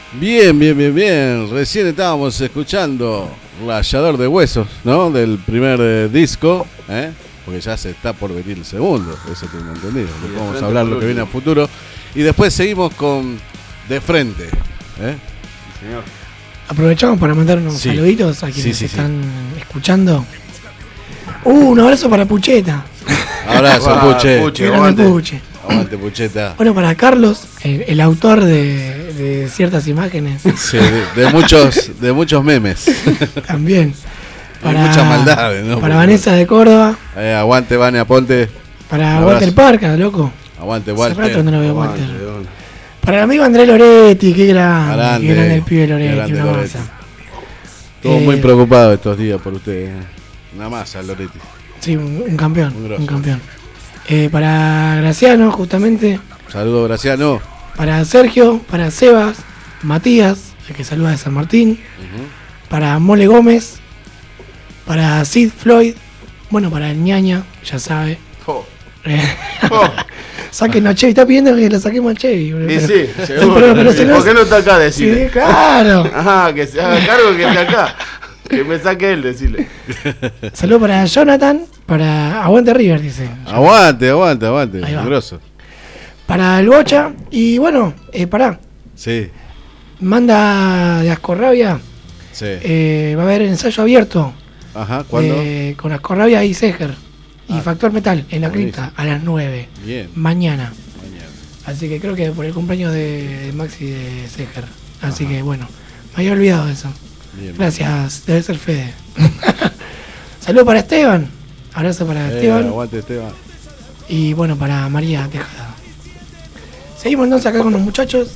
Bien. Recién estábamos escuchando Rallador de Huesos, ¿no? Del primer disco, ¿eh? Porque ya se está por venir el segundo, eso tengo entendido. Después vamos a hablar lo que viene a futuro. Y después seguimos con De Frente, ¿eh? Sí, señor. Aprovechamos para mandar unos Sí. saluditos a quienes Sí. están escuchando. Un abrazo para Pucheta. Abrazo, Puche. Puche, Qué grande aguante. Puche. Aguante, Pucheta. Bueno, para Carlos, el autor de ciertas imágenes, Sí, de muchos memes. también. Hay muchas maldades, ¿no? Para Vanessa de Córdoba, Aguante, Vane, Aponte. para Un Walter abrazo. Parca, loco. Aguante, Hace rato no Walter. lo veo a Aguante, Walter. León. Para el amigo Andrés Loretti, qué grande. Grande, Qué grande el pibe qué Loretti, grande una Loretti. masa. Estuvo muy preocupado estos días por ustedes. Una masa, Loretti. Sí, un campeón. Un grosso. Un campeón. Para Graciano, justamente. Saludos, Graciano. Para Sergio, para Sebas, Matías, el que saluda de San Martín. Para Mole Gómez. Para Sid Floyd. Bueno, para el ñaña, ya sabe. Oh. Oh. Sáquenos a Chevy, está pidiendo que lo saquemos a Chevy. Y pero- sí, pero seguro. se ¿Y nos- ¿Por qué no está acá? Sí, Decirle. claro. Ajá, que se haga cargo que esté acá. Que me saque él, decirle. Saludos para Jonathan, para Aguante River, dice. Aguante. Ahí va. Grosso. Para el Bocha. Y bueno, pará. Sí, Manda de Ascorrabia. sí. Va a haber ensayo abierto. Ajá, ¿cuándo? Con Ascorrabia y Seger. Y Ah, Factor Metal en la buenísimo. cripta a las 9. Bien. Mañana. Mañana. Así que creo que por el cumpleaños de Maxi de Seger. Así que bueno, me había olvidado de eso. Bien. Gracias, debe ser Fede. Saludos para Esteban. Abrazo para Esteban. Aguante, Esteban. Y bueno, para María Tejada. Seguimos entonces acá con los muchachos.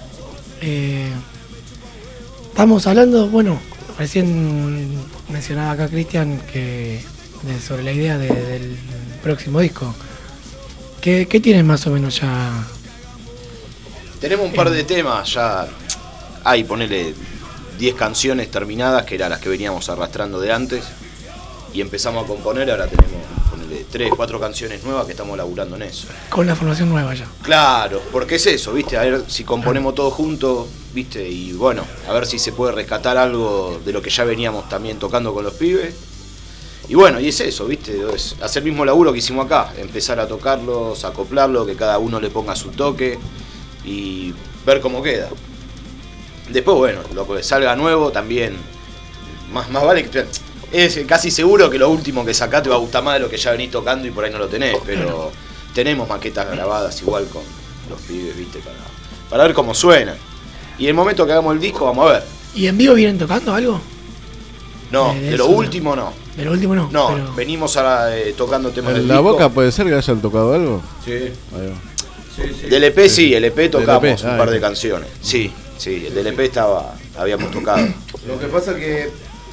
Estamos hablando, bueno, recién mencionaba acá Cristian que sobre la idea del próximo disco. ¿Qué tienen más o menos ya? Tenemos un par de temas ya. Hay, ponele 10 canciones terminadas, que eran las que veníamos arrastrando de antes. Y empezamos a componer, ahora tenemos, ponele 3, 4 canciones nuevas que estamos laburando en eso. Con la formación nueva ya. Claro, porque es eso, ¿viste? A ver si componemos todo juntos, ¿viste? Y bueno, a ver si se puede rescatar algo de lo que ya veníamos también tocando con los pibes. Y bueno, y es eso, ¿viste? Es hacer el mismo laburo que hicimos acá, empezar a tocarlos, acoplarlo, que cada uno le ponga su toque y ver cómo queda. Después, bueno, lo que salga nuevo también, más vale que... Es casi seguro que lo último que sacás te va a gustar más de lo que ya venís tocando y por ahí no lo tenés, pero tenemos maquetas grabadas igual con los pibes, ¿viste? Para ver cómo suenan. Y el momento que hagamos el disco, vamos a ver. ¿Y en vivo vienen tocando algo? No, De de lo eso no. último no. De lo último no. No, pero- venimos ahora tocando temas del ¿En la disco. boca puede ser que hayan tocado algo? Sí. Ahí va. Del EP sí, el EP tocamos EP, un par ah, de EP. canciones. Sí, el del EP habíamos tocado. Lo que pasa que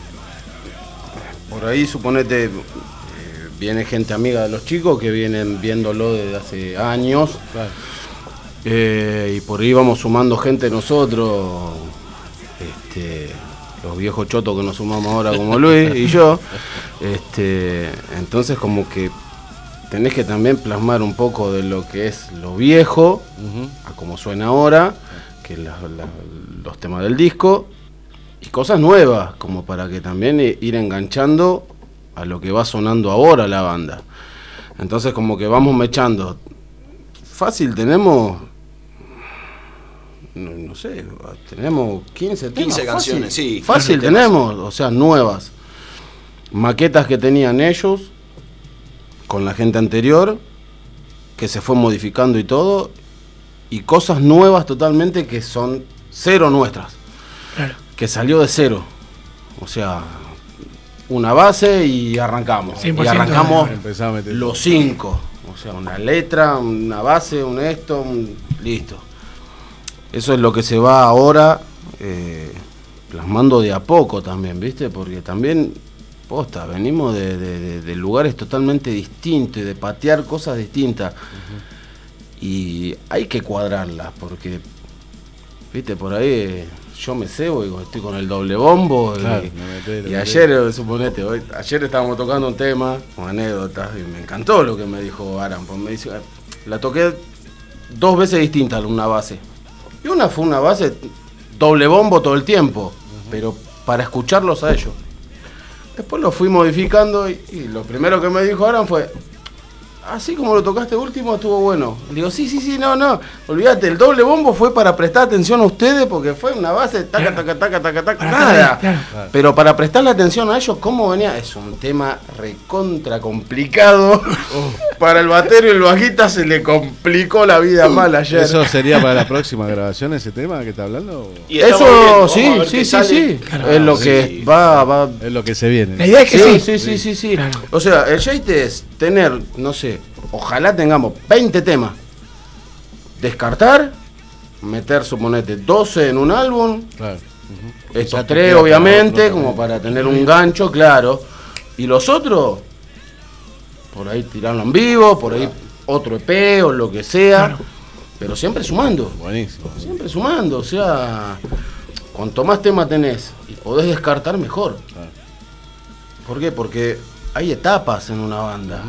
por ahí suponete viene gente amiga de los chicos que vienen viéndolo desde hace años. Claro. Y por ahí vamos sumando gente nosotros, los viejos chotos que nos sumamos ahora como Luis y yo. Entonces como que tenés que también plasmar un poco de lo que es lo viejo, a como suena ahora, que es los temas del disco, y cosas nuevas, como para que también ir enganchando a lo que va sonando ahora la banda. Entonces como que vamos mechando. Fácil, tenemos, no sé, tenemos 15 temas. 15 canciones, fácil. sí, Fácil 15 temas. tenemos, o sea, nuevas. Maquetas que tenían ellos, con la gente anterior, que se fue modificando y todo, y cosas nuevas totalmente que son cero nuestras, Claro. que salió de cero. O sea, una base y arrancamos. 100% Y arrancamos Empezá a meter. los 5. O sea, una letra, una base, un esto, listo. Eso es lo que se va ahora plasmando de a poco también, ¿viste? Porque también, posta, venimos de lugares totalmente distintos y de patear cosas distintas. Y hay que cuadrarlas, porque, ¿viste? Por ahí yo me cebo y estoy con el doble bombo. Claro, y me meté, y ayer, suponete, ayer estábamos tocando un tema, con anécdotas, y me encantó lo que me dijo Aran, pues me dice, la toqué 2 veces distintas una base. Y una fue una base doble bombo todo el tiempo, pero para escucharlos a ellos. Después lo fui modificando y lo primero que me dijo Aran fue: así como lo tocaste último, estuvo bueno. Le digo, sí, no, olvídate, el doble bombo fue para prestar atención a ustedes porque fue una base, taca, nada. Claro. Pero para prestarle atención a ellos, ¿cómo venía? Es un tema recontra complicado. Para el batero y el bajista se le complicó la vida mal ayer. ¿Eso sería para la próxima grabación ese tema que está hablando? Y estamos viendo, vamos a ver qué sale. Sí. Claro. Es lo que va. Es lo que se viene. La idea es que Sí. Claro. O sea, el Jate es tener, no sé, ojalá tengamos 20 temas. Descartar, meter, suponete, 12 en un álbum. Claro. Estos Ya 3, te queda obviamente, para otro como también. para tener un gancho, claro. Y los otros, por ahí tirarlo en vivo, por ahí otro EP o lo que sea. Claro. Pero siempre sumando. Buenísimo. Siempre sumando, o sea, cuanto más temas tenés y podés descartar, mejor. Claro. ¿Por qué? Porque hay etapas en una banda.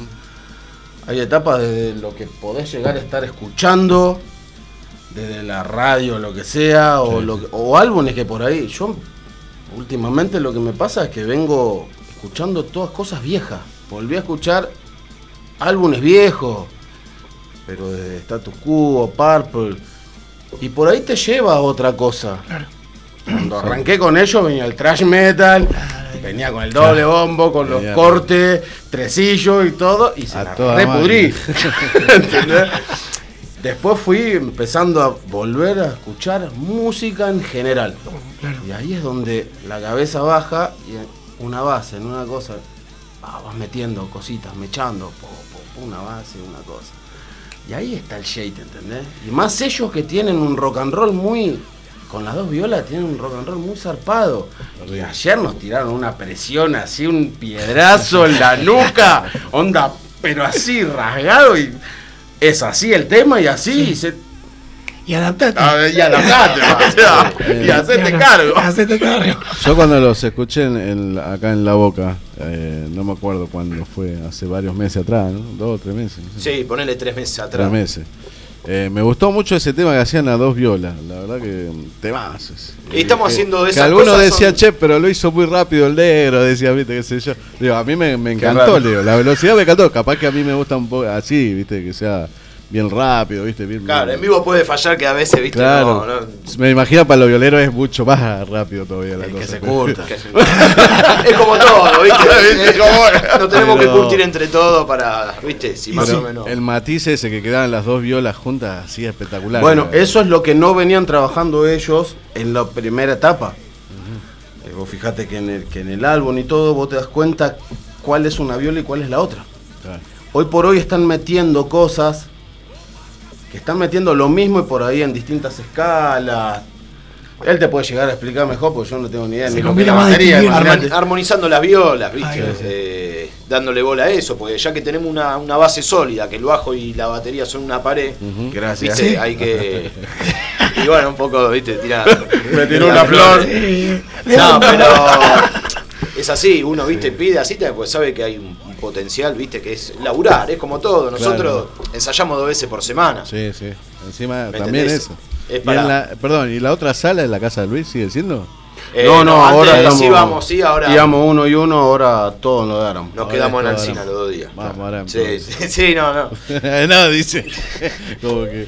Hay etapas desde lo que podés llegar a estar escuchando, desde la radio, lo que sea, o álbumes que por ahí. Yo, últimamente, lo que me pasa es que vengo escuchando todas cosas viejas. Volví a escuchar álbumes viejos, pero de Status Quo, Purple, y por ahí te lleva a otra cosa. Claro. Cuando arranqué con ellos venía el thrash metal, venía con el doble bombo, con los Venía cortes, tresillos y todo, y se A la toda repudrí. máquina. ¿Entendés? Después fui empezando a volver a escuchar música en general. Claro. Y ahí es donde la cabeza baja y en una base, en una cosa, vas metiendo cositas, mechando, una base, una cosa. Y ahí está el shade, ¿entendés? Y más ellos que tienen un rock and roll muy... Con las dos violas tienen un rock and roll muy zarpado. Y ayer nos tiraron una presión así, un piedrazo en la nuca, onda, pero así rasgado, y es así el tema y así, Y adaptate. y adaptate, o sea, y hacete cargo. Hacete cargo. Yo cuando los escuché acá en La Boca, no me acuerdo cuándo fue, hace varios meses atrás, ¿no? 2 o 3 meses. No sé. Sí, ponele 3 meses atrás. 3 meses. Me gustó mucho ese tema que hacían a dos violas, la verdad que temas. Y estamos haciendo de que esas algunos cosas decía, son- che, pero lo hizo muy rápido el negro, decía, viste, qué sé yo. Digo, a mí me encantó, raro. le digo, la velocidad me encantó, capaz que a mí me gusta un poco así, viste, que sea bien rápido, viste, bien. Claro, en vivo puede fallar que a veces, viste, Claro. no. Me imagino para los violeros es mucho más rápido todavía la Que cosa. se curta. Es como todo, ¿viste? Nos tenemos Pero- que curtir entre todos para, ¿viste? Si más Pero o menos. el matiz ese que quedaban las dos violas juntas, así espectacular. Bueno, eso es lo que no venían trabajando ellos en la primera etapa. Vos fijate que en el álbum y todo, vos te das cuenta cuál es una viola y cuál es la otra. Claro. Hoy por hoy están metiendo cosas que están metiendo lo mismo y por ahí en distintas escalas. Él te puede llegar a explicar mejor porque yo no tengo ni idea Se ni lo que complica es la más batería. distinguir. Imagínate. Armonizando las violas, ¿viste? Ay, Dándole bola a eso, porque ya que tenemos una base sólida, que el bajo y la batería son una pared, Gracias. ¿viste? Hay que. Y bueno, un poco, ¿viste? Tirar. Me tiró una flor. No, pero. Es así, uno, ¿viste? Pide así, pues sabe que hay un potencial, ¿viste? Que es laburar, es como todo. Nosotros ensayamos 2 veces por semana. Sí, sí. Encima ¿Me también entendés? eso. Es Y para- perdón, ¿y la otra sala en la casa de Luis sigue siendo? No, ahora antes estamos, íbamos, sí, ahora íbamos 1 y 1, ahora todos nos daron. nos Ahora quedamos en es Alcina todo los 2 días. Vamos, ahora Sí, entonces. sí, no. No, dice. Como que.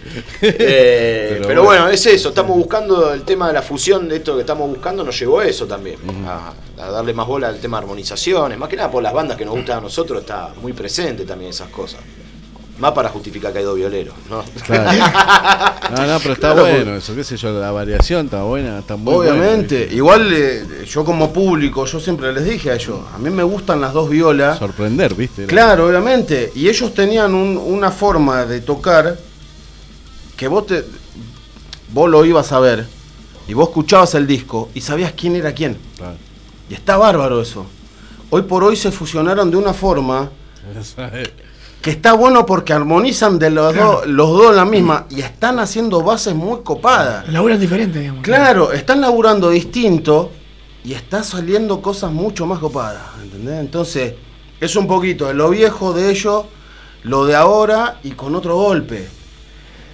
Pero bueno, es eso, estamos buscando el tema de la fusión, de esto que estamos buscando nos llevó a eso también, a darle más bola al tema de armonizaciones, más que nada por las bandas que nos gustan a nosotros, está muy presente también esas cosas. Más para justificar que hay 2 violeros, ¿no? Claro. No, pero está Claro, bueno eso, qué sé yo, la variación está buena, está muy Obviamente, buena, ¿viste? igual yo como público, yo siempre les dije a ellos, a mí me gustan las dos violas. Sorprender, ¿viste? Claro, obviamente. Y ellos tenían una forma de tocar que vos lo ibas a ver y vos escuchabas el disco y sabías quién era quién. Claro. Y está bárbaro eso. Hoy por hoy se fusionaron de una forma que está bueno porque armonizan de los dos la misma y están haciendo bases muy copadas. Laburan diferente, digamos. Claro, están laburando distinto y está saliendo cosas mucho más copadas, ¿entendés? Entonces, es un poquito de lo viejo de ellos, lo de ahora y con otro golpe.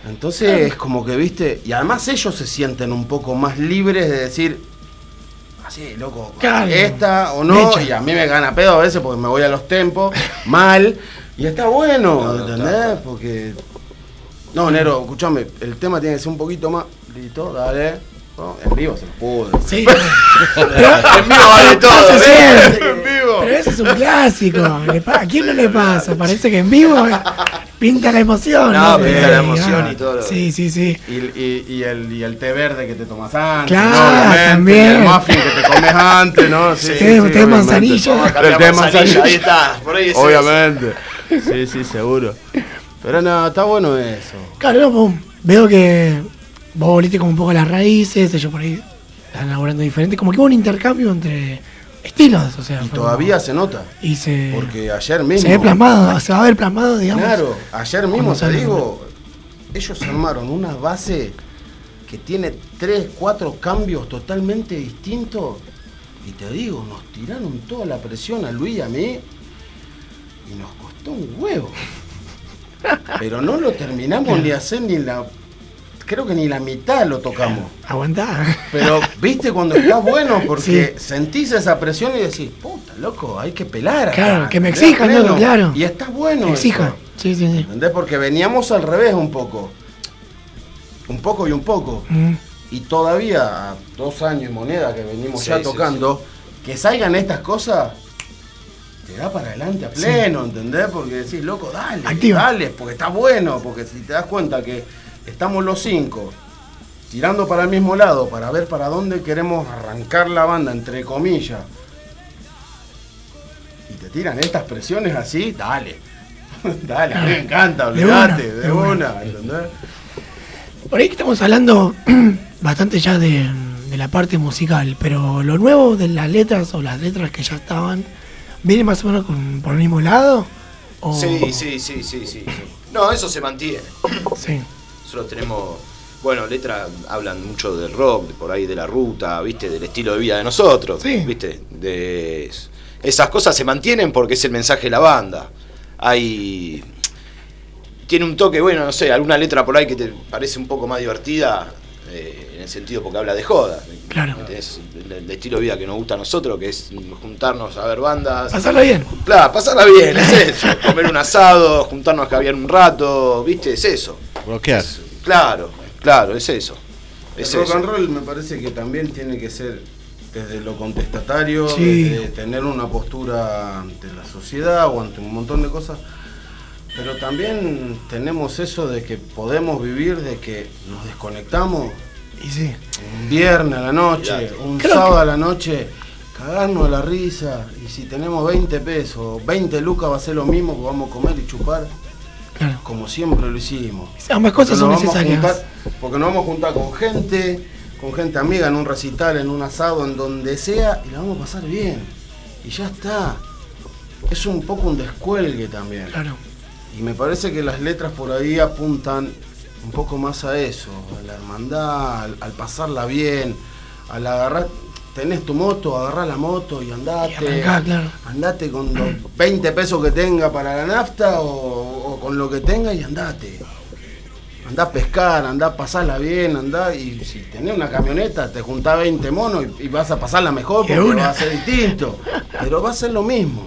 Entonces es como que, viste, y además ellos se sienten un poco más libres de decir, así, loco, Claro. esta o De no, hecho. y a mí me gana pedo a veces porque me voy a los tempos, mal, y está bueno, ¿entendés? Porque, no, Nero, escuchame, el tema tiene que ser un poquito más, listo, dale, no, en vivo se los pudo. Sí. En vivo vale todo, Pasa siempre. En vivo. Pero ese es un clásico. ¿A quién no le pasa? Parece que en vivo pinta la emoción. No, sé. pinta la emoción y todo lo- Sí, sí, sí. Y el té verde que te tomas antes, Claro, ¿no? Obviamente, también. y el muffin que te comes antes, ¿no? Sí, té de obviamente. manzanilla. Vamos a El cambiar té de manzanilla, manzanilla. ahí está, por ahí es Obviamente. Sí, sí, seguro. Pero no, está bueno eso. Claro, no, pum. Veo que vos volviste como un poco a las raíces, ellos por ahí están laburando diferente. Como que hubo un intercambio entre estilos, o sea. Y fue todavía como- se nota. Y se, Porque ayer mismo. se ve plasmado, se va a ver plasmado, digamos. Claro, ayer mismo cuando te sale. digo, ellos armaron una base que tiene 3, 4 cambios totalmente distintos. Y te digo, nos tiraron toda la presión a Luis y a mí. Y nos costó un huevo. Pero no lo terminamos ni hacer ni la. Creo que ni la mitad lo tocamos. Aguantá. Pero viste cuando está bueno porque Sí. sentís esa presión y decís, puta, loco, hay que pelar acá. Claro, que me ¿entendés? exijan, Pleno. loco, claro. Y está bueno. Que exija. eso. Sí, sí, sí. ¿Entendés? Porque veníamos al revés un poco. Un poco y un poco. Mm. Y todavía, a 2 años y moneda que venimos Sí, ya sí, tocando, que salgan estas cosas, te da para adelante a pleno, ¿entendés? Porque decís, loco, dale, Activa. dale, porque está bueno, porque si te das cuenta que estamos los 5 tirando para el mismo lado, para ver para dónde queremos arrancar la banda, entre comillas, y te tiran estas presiones así, dale. Dale, a mí me encanta, De una, olvídate, de de una. una, ¿entendés? Por ahí que estamos hablando bastante ya de la parte musical, pero lo nuevo de las letras o las letras que ya estaban, ¿viene más o menos por el mismo lado? ¿O- Sí. No, eso se mantiene. Sí. Nosotros tenemos, bueno, letras hablan mucho del rock, por ahí de la ruta, ¿viste? Del estilo de vida de nosotros, Sí. ¿viste? Esas cosas se mantienen porque es el mensaje de la banda. Tiene un toque, bueno, no sé, alguna letra por ahí que te parece un poco más divertida, en el sentido porque habla de joda. Claro. Es el estilo de vida que nos gusta a nosotros, que es juntarnos a ver bandas. Pasarla bien. Claro, pasarla bien, es eso. Comer un asado, juntarnos a caviar un rato, ¿viste? Es eso. Bloquear. Claro, es eso. Es El rock eso. and roll me parece que también tiene que ser desde lo contestatario, Sí. desde tener una postura ante la sociedad o ante un montón de cosas. Pero también tenemos eso de que podemos vivir, de que nos desconectamos Y sí. un viernes a la noche, Claro. un Creo sábado a la noche, cagarnos de la risa. Y si tenemos 20 pesos, 20 lucas va a ser lo mismo que vamos a comer y chupar, Claro. como siempre lo hicimos. Ambas cosas son Porque nos vamos a necesarias. porque nos vamos a juntar con gente amiga en un recital, en un asado, en donde sea, y la vamos a pasar bien. Y ya está. Es un poco un descuelgue también. Claro. Y me parece que las letras por ahí apuntan un poco más a eso, a la hermandad, al pasarla bien, al agarrar, tenés tu moto, agarrá la moto y andate. Y arrancá, claro. Andate con los 20 pesos que tenga para la nafta o con lo que tenga y andate. Andá a pescar, andá a pasarla bien, andá y si tenés una camioneta te juntás 20 monos y vas a pasarla mejor De porque una. va a ser distinto. Pero va a ser lo mismo.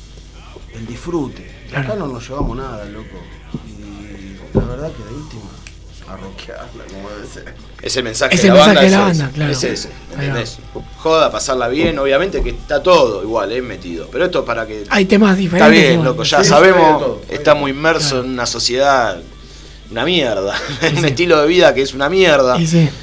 El disfrute. Claro. Acá no nos llevamos nada, loco. Y la verdad que de última, a rockearla como debe ser. Es el mensaje Es de el la banda. mensaje de la es banda, ese, claro. Es ese, Ahí va. ¿entendés? Joda, pasarla bien, obviamente que está todo igual, metido. Pero esto es para que... Hay temas Está diferentes. bien, igual. loco, ya Sí, sabemos, hay de todo, hay de estamos todo. inmersos Claro. en una sociedad, una mierda, un sí. estilo de vida que es una mierda. Y sí.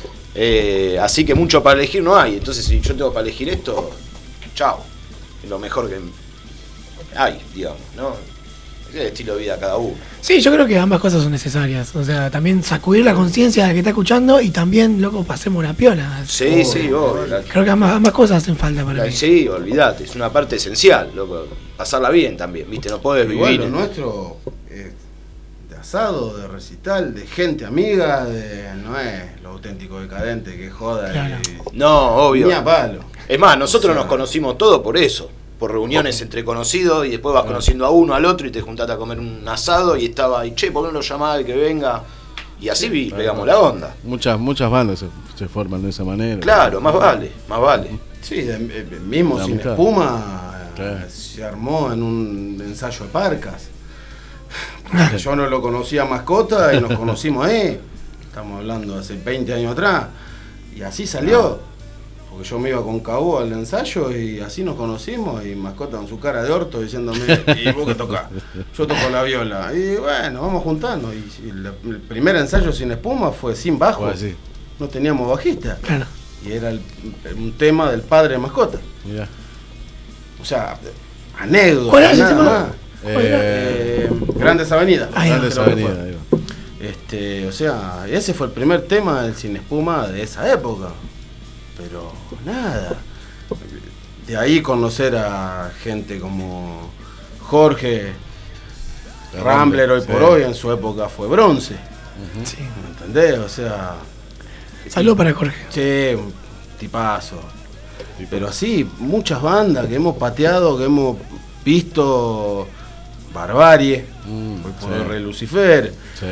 Así que mucho para elegir no hay. Entonces, si yo tengo para elegir esto, chao. Es lo mejor que hay, digamos, ¿no? Es el estilo de vida de cada uno. Sí, yo creo que ambas cosas son necesarias. O sea, también sacudir la conciencia del que está escuchando y también, loco, pasemos la piola. Sí, sí, obvio. Creo que ambas cosas hacen falta para mí. Sí, olvídate, es una parte esencial, loco. Pasarla bien también, ¿viste? No podés Igual vivir. lo nuestro es de asado, de recital, de gente amiga, no es lo auténtico decadente que joda Claro. No, obvio. ni a palo. Es más, nosotros O sea, nos conocimos todos por eso. Por reuniones entre conocidos y después vas conociendo a uno, al otro y te juntaste a comer un asado y estaba ahí, che, ¿por qué no lo llamás y que venga? Y así pegamos la onda. Muchas bandas se forman de esa manera. Claro, más vale. Sí, mismo La Sin mitad. Espuma Claro. se armó en un ensayo de Parcas. Yo no lo conocía a Mascota y nos conocimos ahí. Estamos hablando hace 20 años atrás. Y así salió. Porque yo me iba con Cabo al ensayo y así nos conocimos. Y Mascota con su cara de orto diciéndome, ¿y vos qué tocás? Yo toco la viola. Y bueno, vamos juntando. Y el primer ensayo Sin Espuma fue sin bajo. Fue así. No teníamos bajista. Claro. Y era un tema del padre de Mascota. Mirá. O sea, anécdota. ¿Cuál era ese nada tema? más. Grandes Avenidas. Ahí va. Grandes Creo que avenidas, fue. ahí va. O sea, ese fue el primer tema del Sin Espuma de esa época. Pero nada. De ahí conocer a gente como Jorge, Rambler hoy por sí. hoy, en su época fue bronce. Sí. ¿Me entendés? O sea, Saludos para Jorge. che, un tipazo. Pero así, muchas bandas que hemos pateado, que hemos visto. Barbarie, hoy por sí. hoy Re Lucifer, Sí.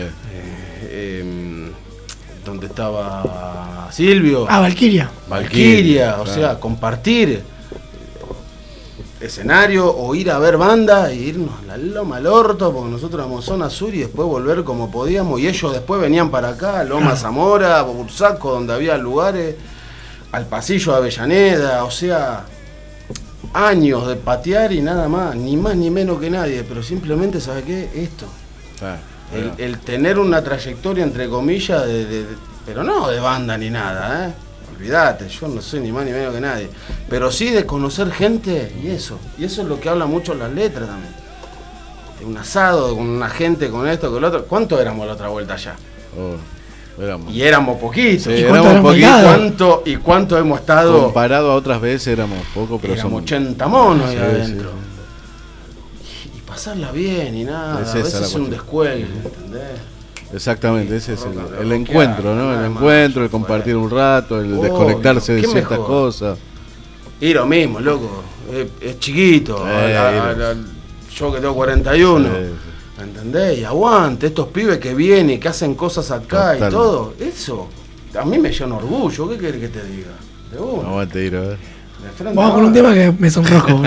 donde estaba Silvio, Valkyria. Valkyria, o claro. sea, compartir escenario o ir a ver banda e irnos a la loma al orto, porque nosotros éramos zona sur y después volver como podíamos, y ellos después venían para acá, Loma Zamora, Bursaco, donde había lugares, al pasillo de Avellaneda, o sea, años de patear y nada más, ni más ni menos que nadie, pero simplemente, ¿sabe qué? Esto. Claro. El tener una trayectoria, entre comillas, pero no de banda ni nada, ¿eh? Olvídate, yo no soy ni más ni menos que nadie. Pero sí de conocer gente y eso. Y eso es lo que habla mucho en las letras también. De un asado, con una gente, con esto, con lo otro. ¿Cuánto éramos la otra vuelta allá? Oh, éramos. Y éramos poquitos. Sí, ¿Y éramos cuánto poquitos. ¿Y cuánto hemos estado? Comparado a otras veces éramos poco, pero Éramos somos 80 monos ahí Sí, adentro. Y pasarla bien y nada. Es A esa veces la es un cuestión. descuelgue, ¿entendés? Exactamente, ese es el Rockear, encuentro, ¿no? El nada más, encuentro, el fue. compartir un rato, el Obvio, desconectarse de ¿qué ciertas mejor? cosas. Y lo mismo, loco. Es chiquito. Yo que tengo 41. Sí, ¿Entendés? Y aguante, estos pibes que vienen, que hacen cosas acá Total. y todo. Eso, a mí me llena orgullo. ¿Qué querés que te diga? De una. Aguante ir a ver. De frente Vamos a con un nada. tema que me sonrojo.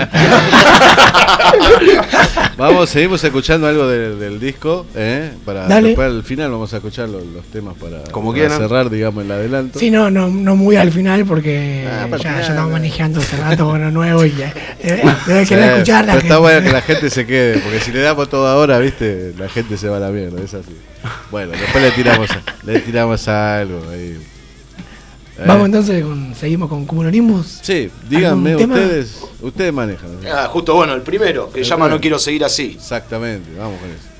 Vamos, seguimos escuchando algo del disco, para Dale. después al final vamos a escuchar los temas para quieran. cerrar, digamos, el adelanto. Sí, no muy al final porque Ah, para el ya final, estamos manejando hace rato con lo nuevo y debe Sí, querer escuchar la pero está gente. bueno que la gente se quede, porque si le damos todo ahora, viste, la gente se va a la mierda, es así. Bueno, después le tiramos algo ahí. Vamos entonces, seguimos con Cumulonimbus. Sí, díganme ¿Algún tema? ustedes manejan. ¿Sí? Justo bueno, el primero, que El llama primero. No quiero seguir así. Exactamente, vamos con eso.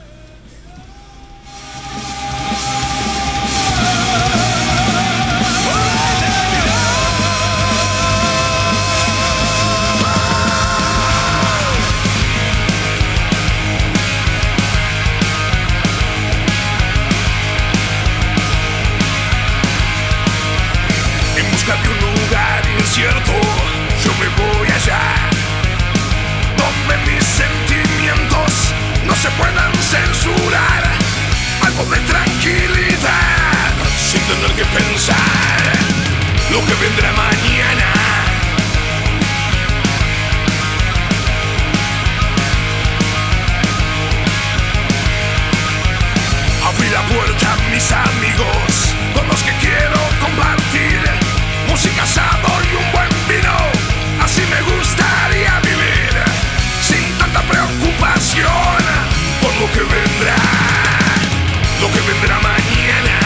En busca de un lugar incierto, yo me voy allá, donde mis sentimientos no se puedan censurar. Algo de tranquilidad, sin tener que pensar lo que vendrá mañana. Abrí la puerta a mis amigos, con los que quiero compartir música, sabor y un buen vino. Así me gustaría vivir, sin tanta preocupación por lo que vendrá mañana.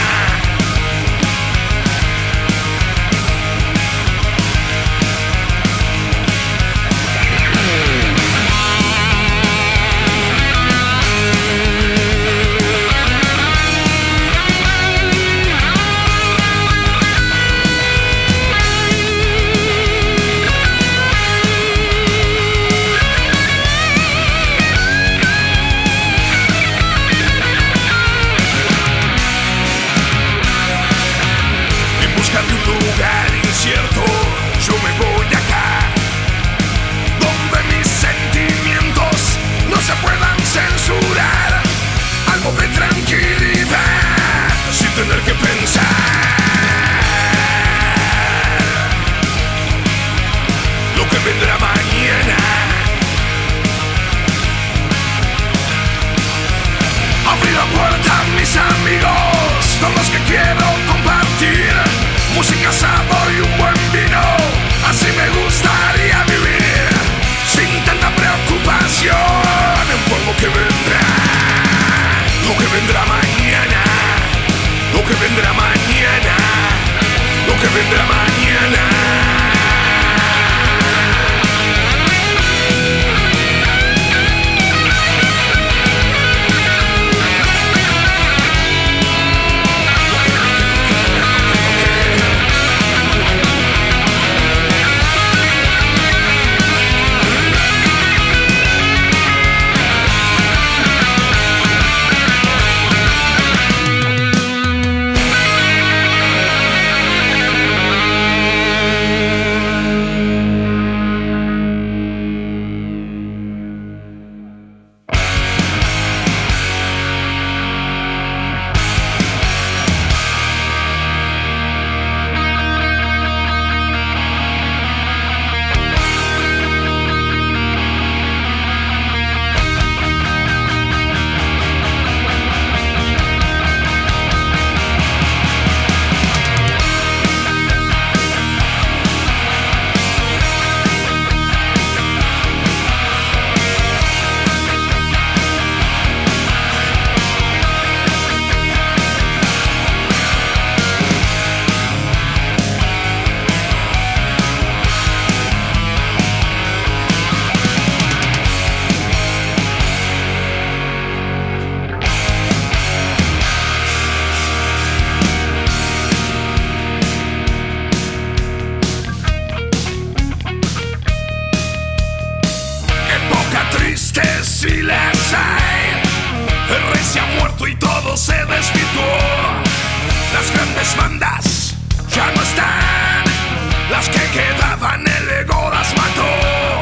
USA. El rey se ha muerto y todo se desvirtuó. Las grandes bandas ya no están. Las que quedaban el ego las mató.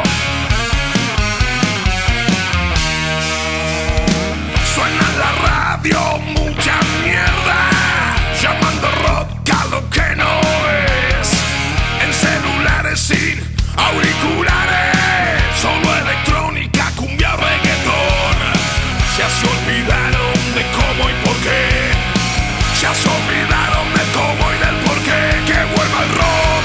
Suena en la radio mucha mierda, llamando rock a lo que no es. En celulares sin auriculares, solo electrónica, cumbia, reggaetón. Ya se olvidaron de cómo y por qué. Ya se olvidaron de cómo y del por qué. Que vuelva el rock.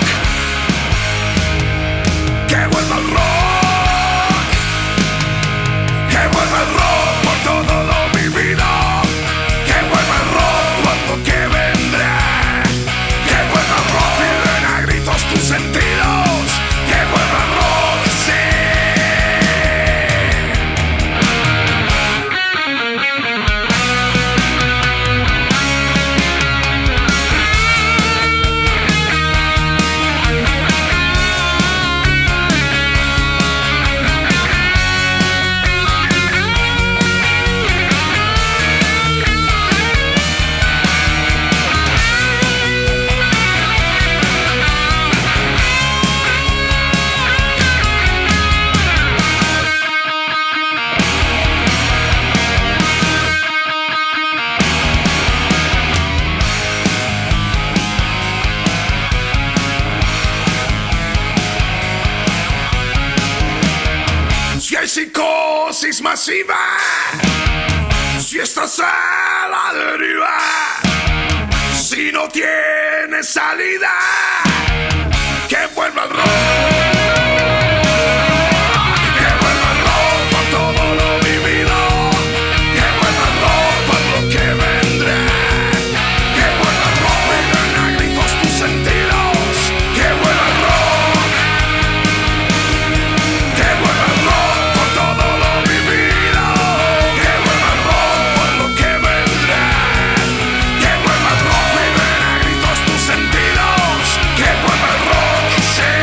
Que vuelva el rock. Que vuelva el rock por todo lo vivido. Que vuelva el rock por lo que vendrá. Que vuelva el rock, piden a gritos tus sentidos. Que vuelva el rock, sí. Si hay psicosis masiva, si estás a la deriva, si no tienes salida, que vuelva el rock. Que vuelva el rock por todo lo vivido. Que vuelva el rock por lo que vendrá. Que vuelva el rock, piden a gritos tus sentidos. Que vuelva el rock. Que vuelva el rock por todo lo vivido. Que vuelva el rock por lo que vendrá. Que vuelva el rock, piden a gritos tus sentidos. Que vuelva el rock, sí.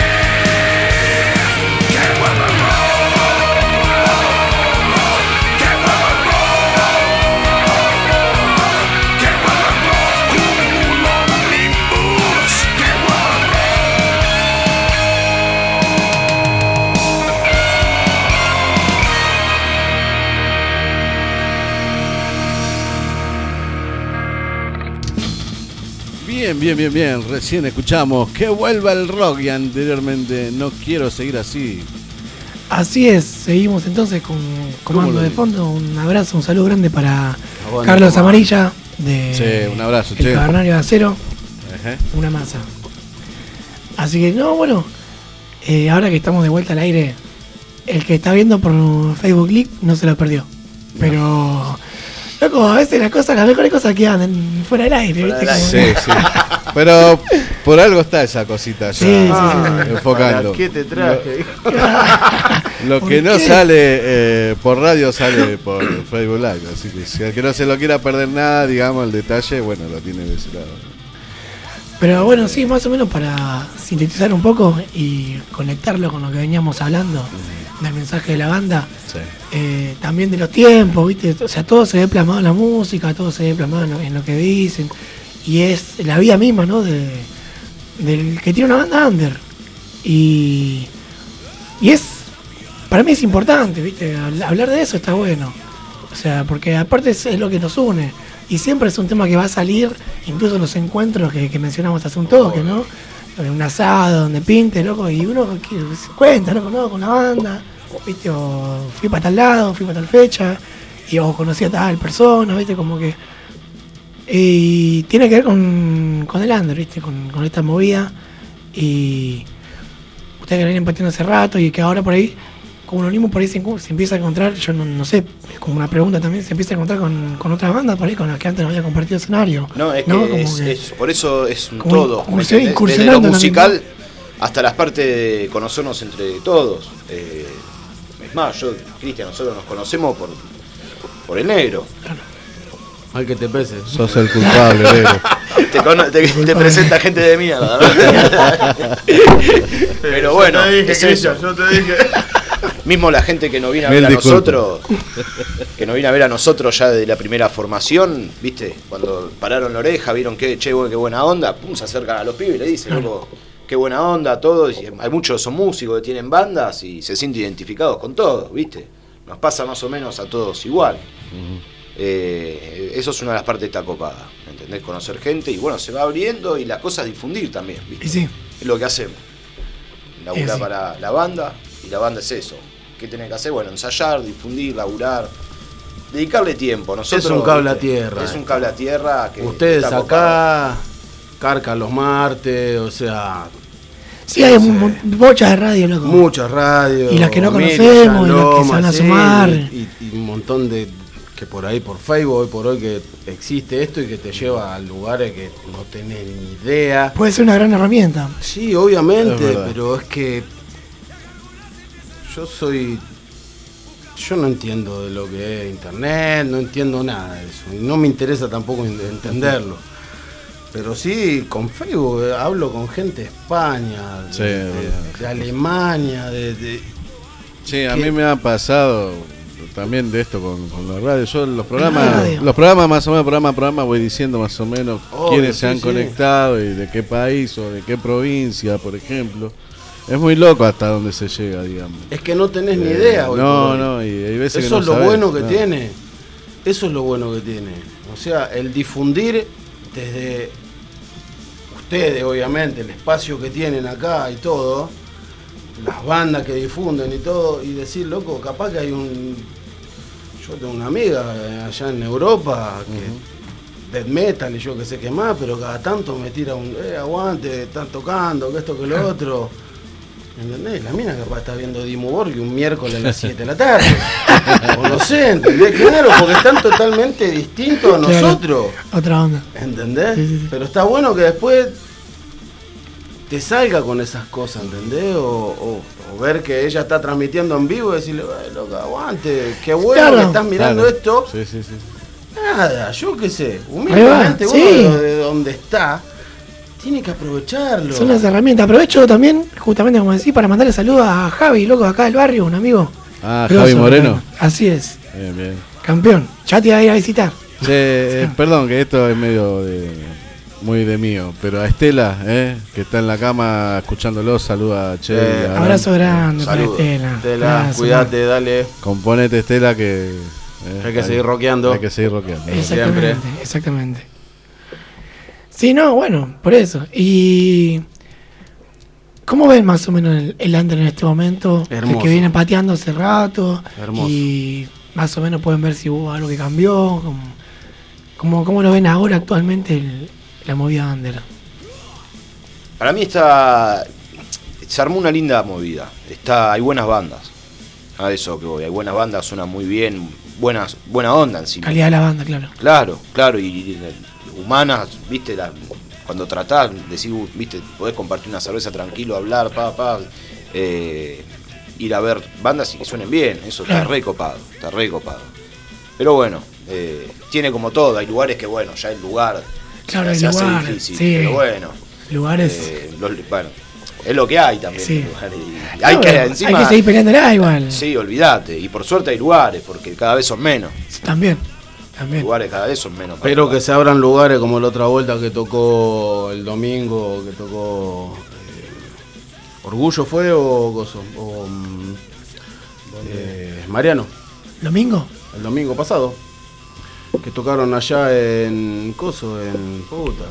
Que vuelva el rock. Que vuelva el rock. Que vuelva el rock. Cumulonimbus. Que vuelva el rock. Bien. Recién escuchamos Que vuelva el rock y anteriormente No quiero seguir así. Así es, seguimos entonces con Comando lo de digo? Fondo. Un abrazo, un saludo grande para Aguante, Carlos Comando. Amarilla de Sí, un abrazo, El che. Cavernario de Acero, Ajá. una masa. Así que, no, bueno, ahora que estamos de vuelta al aire, el que está viendo por Facebook Live no se lo perdió. Pero, loco, a veces las mejores cosas quedan fuera del aire, ¿viste? Fuera del Como- Sí. Pero por algo está esa cosita ya Sí, sí. enfocando. ¿Qué te traje? Lo ¿Por que no qué? sale por radio sale por Facebook Live. Así que si el que no se lo quiera perder nada, digamos, el detalle, bueno, lo tiene de ese lado. Pero bueno, sí, más o menos para sintetizar un poco y conectarlo con lo que veníamos hablando del mensaje de la banda, Sí. también de los tiempos, ¿viste? O sea, todo se ve plasmado en la música, todo se ve plasmado en lo que dicen, y es la vida misma, ¿no? Del que tiene una banda under. Y es, para mí es importante, ¿viste? Hablar de eso está bueno. O sea, porque aparte es lo que nos une. Y siempre es un tema que va a salir, incluso en los encuentros que mencionamos hace un toque, ¿no? En un asado, donde pinte, loco, y uno se cuenta, loco, ¿no? Con la banda, ¿viste? O fui para tal lado, fui para tal fecha, y o conocí a tal persona, ¿viste? Como que... Y tiene que ver con el under, ¿viste? Con esta movida. Y ustedes que lo vienen pateando hace rato y que ahora por ahí, como anónimo por ahí se empieza a encontrar, yo no sé, es como una pregunta también, se empieza a encontrar con otras bandas por ahí con las que antes no había compartido escenario. No, es ¿no? que, Como es por eso es un como todo. ¿me incursionando entendés? Desde en lo la musical misma. hasta las partes de conocernos entre todos. Es más, yo, Cristian, nosotros nos conocemos por el negro. Al que te pese. Sos el culpable, Lero. Te presenta gente de mierda, ¿no? Pero bueno, yo te dije, es eso. Cristian, yo te dije. Mismo la gente que nos viene a Mil ver a disculpas. nosotros, que nos viene a ver a nosotros ya desde la primera formación, ¿viste? Cuando pararon la oreja, vieron que, che, güey, qué buena onda, pum, se acercan a los pibes y le dicen, loco, qué buena onda, todo. Y hay muchos que son músicos que tienen bandas y se sienten identificados con todo, ¿viste? Nos pasa más o menos a todos igual. Eso es una de las partes de esta copada, ¿entendés? Conocer gente y bueno, se va abriendo y la cosa es difundir también, ¿viste? Y sí. Es lo que hacemos. Laburar Sí. para la banda, y la banda es eso. ¿Qué tenés que hacer? Bueno, ensayar, difundir, laburar, dedicarle tiempo. Nosotros, Es un cable a ¿viste? tierra. Es un cable a tierra que Ustedes está copado. acá, Carca los martes, o sea, Sí, hay bochas de radio, loco. muchas radios. Y las que no Miriam, conocemos, y las que se van a sí, sumar. Y un montón de que por ahí, por Facebook, hoy por hoy que existe esto y que te lleva a lugares que no tenés ni idea. Puede ser una gran herramienta. Sí, Es obviamente, verdad. pero es que yo no entiendo de lo que es internet, no entiendo nada de eso, y no me interesa tampoco entenderlo. Pero sí, con Facebook hablo con gente de España, Sí, de Alemania, Sí, a ¿Qué? mí me ha pasado también de esto con la radio. Yo los La programas, radio. más o menos, programa a programa, voy diciendo más o menos Obvio, quiénes sí, se han sí. conectado y de qué país o de qué provincia, por ejemplo. Es muy loco hasta donde se llega, digamos. Es que no tenés ni idea. hoy por No, hoy. no, y hay veces Eso que es no lo sabés, bueno que no. tiene. Eso es lo bueno que tiene. O sea, el difundir desde ustedes, obviamente, el espacio que tienen acá y todo, las bandas que difunden y todo, y decir, loco, capaz que hay un... Yo tengo una amiga allá en Europa que death metal y yo que sé qué más, pero cada tanto me tira un, aguante, están tocando, que esto, que lo otro. ¿Entendés? La mina capaz está viendo Dimmu Borgir un miércoles a las 7 de la tarde. O no sé, ¿entendés? Claro, porque están totalmente distintos a Claro. nosotros. Otra onda. ¿Entendés? Sí, sí, sí. Pero está bueno que después te salga con esas cosas, ¿entendés? O ver que ella está transmitiendo en vivo y decirle, loca, aguante, qué bueno Claro. que estás mirando Claro. esto. Sí, sí, sí. Nada, yo qué sé, humildemente Ahí va, uno sí. de donde está, tiene que aprovecharlo. Son las herramientas. Aprovecho también, justamente como decís, para mandarle saludos a Javi, loco, acá del barrio, un amigo. Ah, Grosso, Javi Moreno. hermano. Así es, Bien, bien. campeón. Ya te iba a ir a visitar. Che, perdón, que esto es medio muy de mío, pero a Estela, que está en la cama escuchándolo, saluda a Che. y a Abraham. Abrazo grande para Saludos. Estela. Estela, Abrazo, cuídate, dale. Componete, Estela, que... Hay que seguir rockeando. Hay que seguir rockeando. Exactamente, exactamente. Sí, no, bueno, por eso. ¿Y cómo ven más o menos el under en este momento? El Hermoso. que viene pateando hace rato. Hermoso. Y más o menos pueden ver si hubo algo que cambió. ¿Cómo lo ven ahora actualmente la movida under? Para mí se armó una linda movida. Hay buenas bandas. A eso que voy. Hay buenas bandas, suenan muy bien, buena onda encima. Calidad de la banda, claro. Claro, y humanas, viste, cuando tratás, decís, viste, podés compartir una cerveza tranquilo, hablar, ir a ver bandas y que suenen bien, eso está Claro. re copado. Pero bueno, tiene como todo, hay lugares que bueno, ya el lugar Claro, se el hace lugar, difícil, sí. pero bueno, Lugares. bueno, es lo que hay también. Sí. Y hay No, que pero encima, hay que seguir peleándola igual. sí, olvídate, y por suerte hay lugares, porque cada vez son menos, También. lugares cada vez son menos. Espero que se abran lugares como la otra vuelta que tocó el domingo, que tocó Orgullo fue o Gozo, Mariano, ¿Domingo? el domingo pasado, que tocaron allá en Coso, en puta.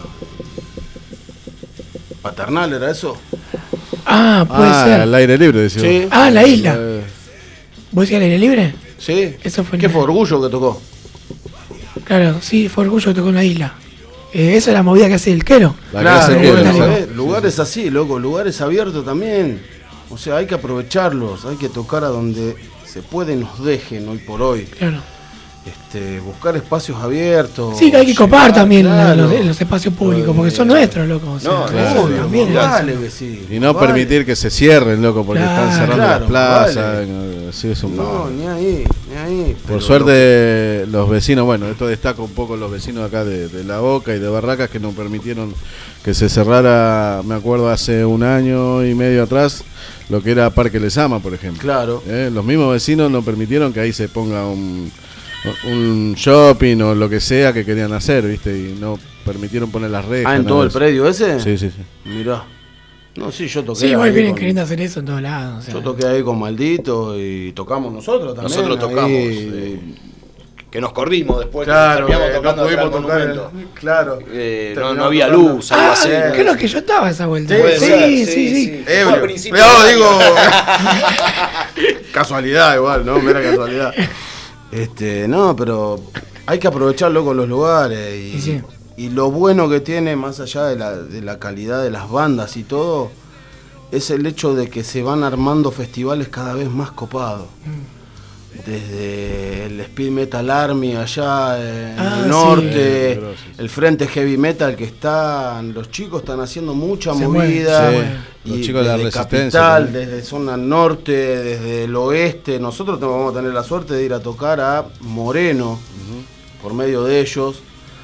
Paternal era eso. Ah, puede ser. al aire libre, decimos. Sí. Ah, la isla. Eh, ¿Vos decís al aire libre? Sí. Eso fue en ¿Qué la- fue Orgullo que tocó? Claro, sí, fue Orgullo que tocó en la isla. Esa es la movida que hace el Quero. La Claro, clase bueno, que- bueno. lugares así, loco, lugares abiertos también. O sea, hay que aprovecharlos, hay que tocar a donde se puede y nos dejen hoy por hoy. Claro. Buscar espacios abiertos. Sí, que hay que copar llegar, también claro. los espacios públicos, porque son nuestros, loco. O sea, No, eso Obvio, también es- vale que sí. Y no vale. permitir que se cierren, loco, porque Claro, están cerrando claro, las plazas. vale. Sí, es un No, ni ahí, ni ahí. Por Pero suerte, los vecinos, bueno, esto destaca un poco los vecinos acá de La Boca y de Barracas que nos permitieron que se cerrara, me acuerdo, hace un año y medio atrás, lo que era Parque Lezama, por ejemplo. Claro. Los mismos vecinos no permitieron que ahí se ponga un shopping o lo que sea que querían hacer, ¿viste? Y no permitieron poner las rejas. ¿En todo el eso. predio ese? Sí. Mirá. No, sí, yo toqué. Sí, igual ahí vienen con- queriendo hacer eso en todos lados. O sea, Yo toqué ahí con Maldito y tocamos nosotros también. Nosotros tocamos, ahí. que nos corrimos después, Claro, que terminamos tocando no atrás del pudimos tocar. monumento. Claro. No había luz, algo así. creo que yo estaba esa vuelta. Sí, Puede Sí, ser, sí. Fue al Ebrio. principio Pero del digo. año. Casualidad igual, ¿no? Mera casualidad. No, pero hay que aprovecharlo con los lugares. Y sí. Y lo bueno que tiene, más allá de la calidad de las bandas y todo, es el hecho de que se van armando festivales cada vez más copados. Desde el Speed Metal Army allá en Ah, el sí. norte, Sí. el Frente Heavy Metal que están, los chicos están haciendo mucha Se movida. mueven, sí. Los Y chicos de la desde Resistencia Capital, también. desde zona norte, desde el oeste. Nosotros vamos a tener la suerte de ir a tocar a Moreno por medio de ellos.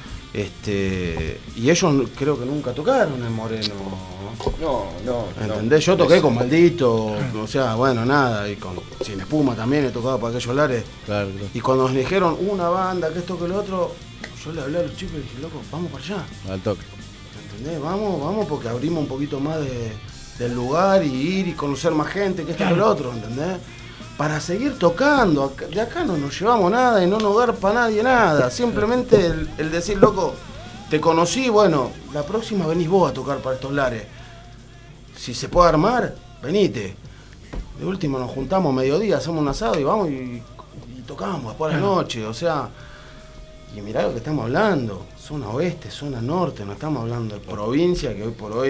Y ellos creo que nunca tocaron en Moreno. No. ¿Entendés? Yo toqué con Maldito, o sea, bueno, nada, y con Sin Espuma también he tocado para aquellos lares. Claro. Y cuando nos dijeron una banda, que esto, que lo otro, yo le hablé a los chicos y dije, loco, vamos para allá. Al toque. ¿Entendés? Vamos porque abrimos un poquito más del lugar y ir y conocer más gente, que esto, que lo otro, ¿entendés? Para seguir tocando, de acá no nos llevamos nada y no nos garpa nadie nada. Simplemente el decir, loco, te conocí, bueno, la próxima venís vos a tocar para estos lares. Si se puede armar, venite. De último nos juntamos mediodía, hacemos un asado y vamos y tocamos después de la noche, o sea. Y mirá lo que estamos hablando, zona oeste, zona norte, no estamos hablando de provincia, que hoy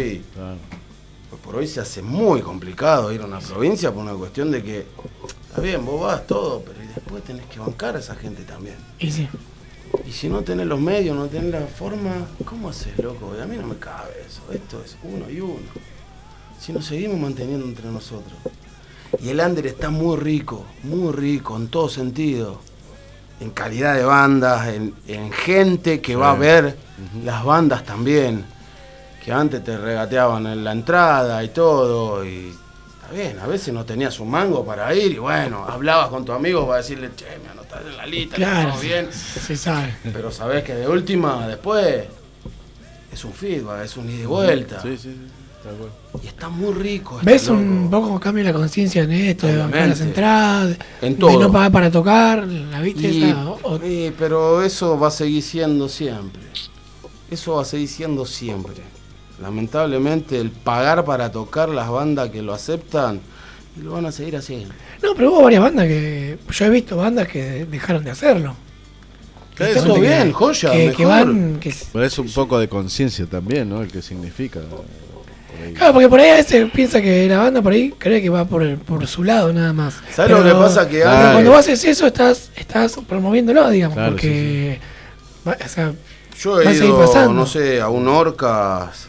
por hoy se hace muy complicado ir a una provincia por una cuestión de que, está bien, vos vas todo, pero y después tenés que bancar a esa gente también. Y sí. Y si no tenés los medios, no tenés la forma, ¿cómo haces, loco? A mí no me cabe eso, esto es uno y uno. Si nos seguimos manteniendo entre nosotros. Y el under está muy rico en todo sentido. En calidad de bandas, en gente que va a ver las bandas también. Que antes te regateaban en la entrada y todo. Y está bien, a veces no tenías un mango para ir y bueno, hablabas con tu amigo para decirle, che, me anotás en la lista, Claro, todo bien. se sabe. Pero sabés que de última, después, es un feedback, es un ida y vuelta. Sí. Tal cual. Y está muy rico. ¿Ves loco. un poco cambio la conciencia en esto, de bancar las Obviamente. entradas, En de todo. no pagar para tocar, la viste Y- esa? pero eso va a seguir siendo siempre. Eso va a seguir siendo siempre. Lamentablemente, el pagar para tocar las bandas que lo aceptan, lo van a seguir haciendo. No, pero hubo varias bandas que. Yo he visto bandas que dejaron de hacerlo. Está todo bien, joya, Que mejor. van. Pero es un poco de conciencia también, ¿no? El que significa. Por ahí. Claro, porque por ahí a veces piensa que la banda por ahí cree que va por su lado nada más. ¿Sabes lo que pasa? Que pero antes- cuando vos haces eso estás promoviéndolo, digamos, Claro, porque o sea, yo he va a seguir ido, pasando. no sé, a un Orcas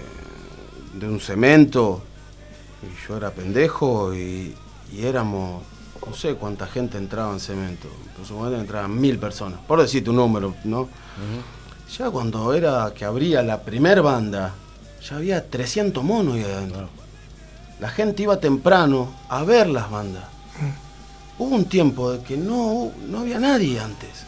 de un cemento, y yo era pendejo y éramos, no sé cuánta gente entraba en cemento, pero supuestamente entraban 1000 personas, por decirte un número, ¿no? Ya cuando era que abría la primer banda, ya había 300 monos ahí adentro. La gente iba temprano a ver las bandas. Hubo un tiempo de que no había nadie antes.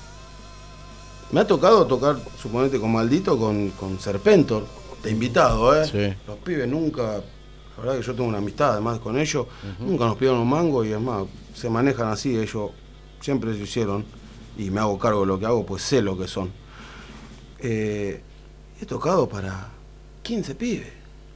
Me ha tocado tocar, suponete, con Maldito, con Serpentor, de invitado, ¿eh? Sí. Los pibes nunca, la verdad que yo tengo una amistad además con ellos, nunca nos pidieron un mango y es más, se manejan así, ellos siempre se hicieron y me hago cargo de lo que hago, pues sé lo que son. He tocado para 15 pibes.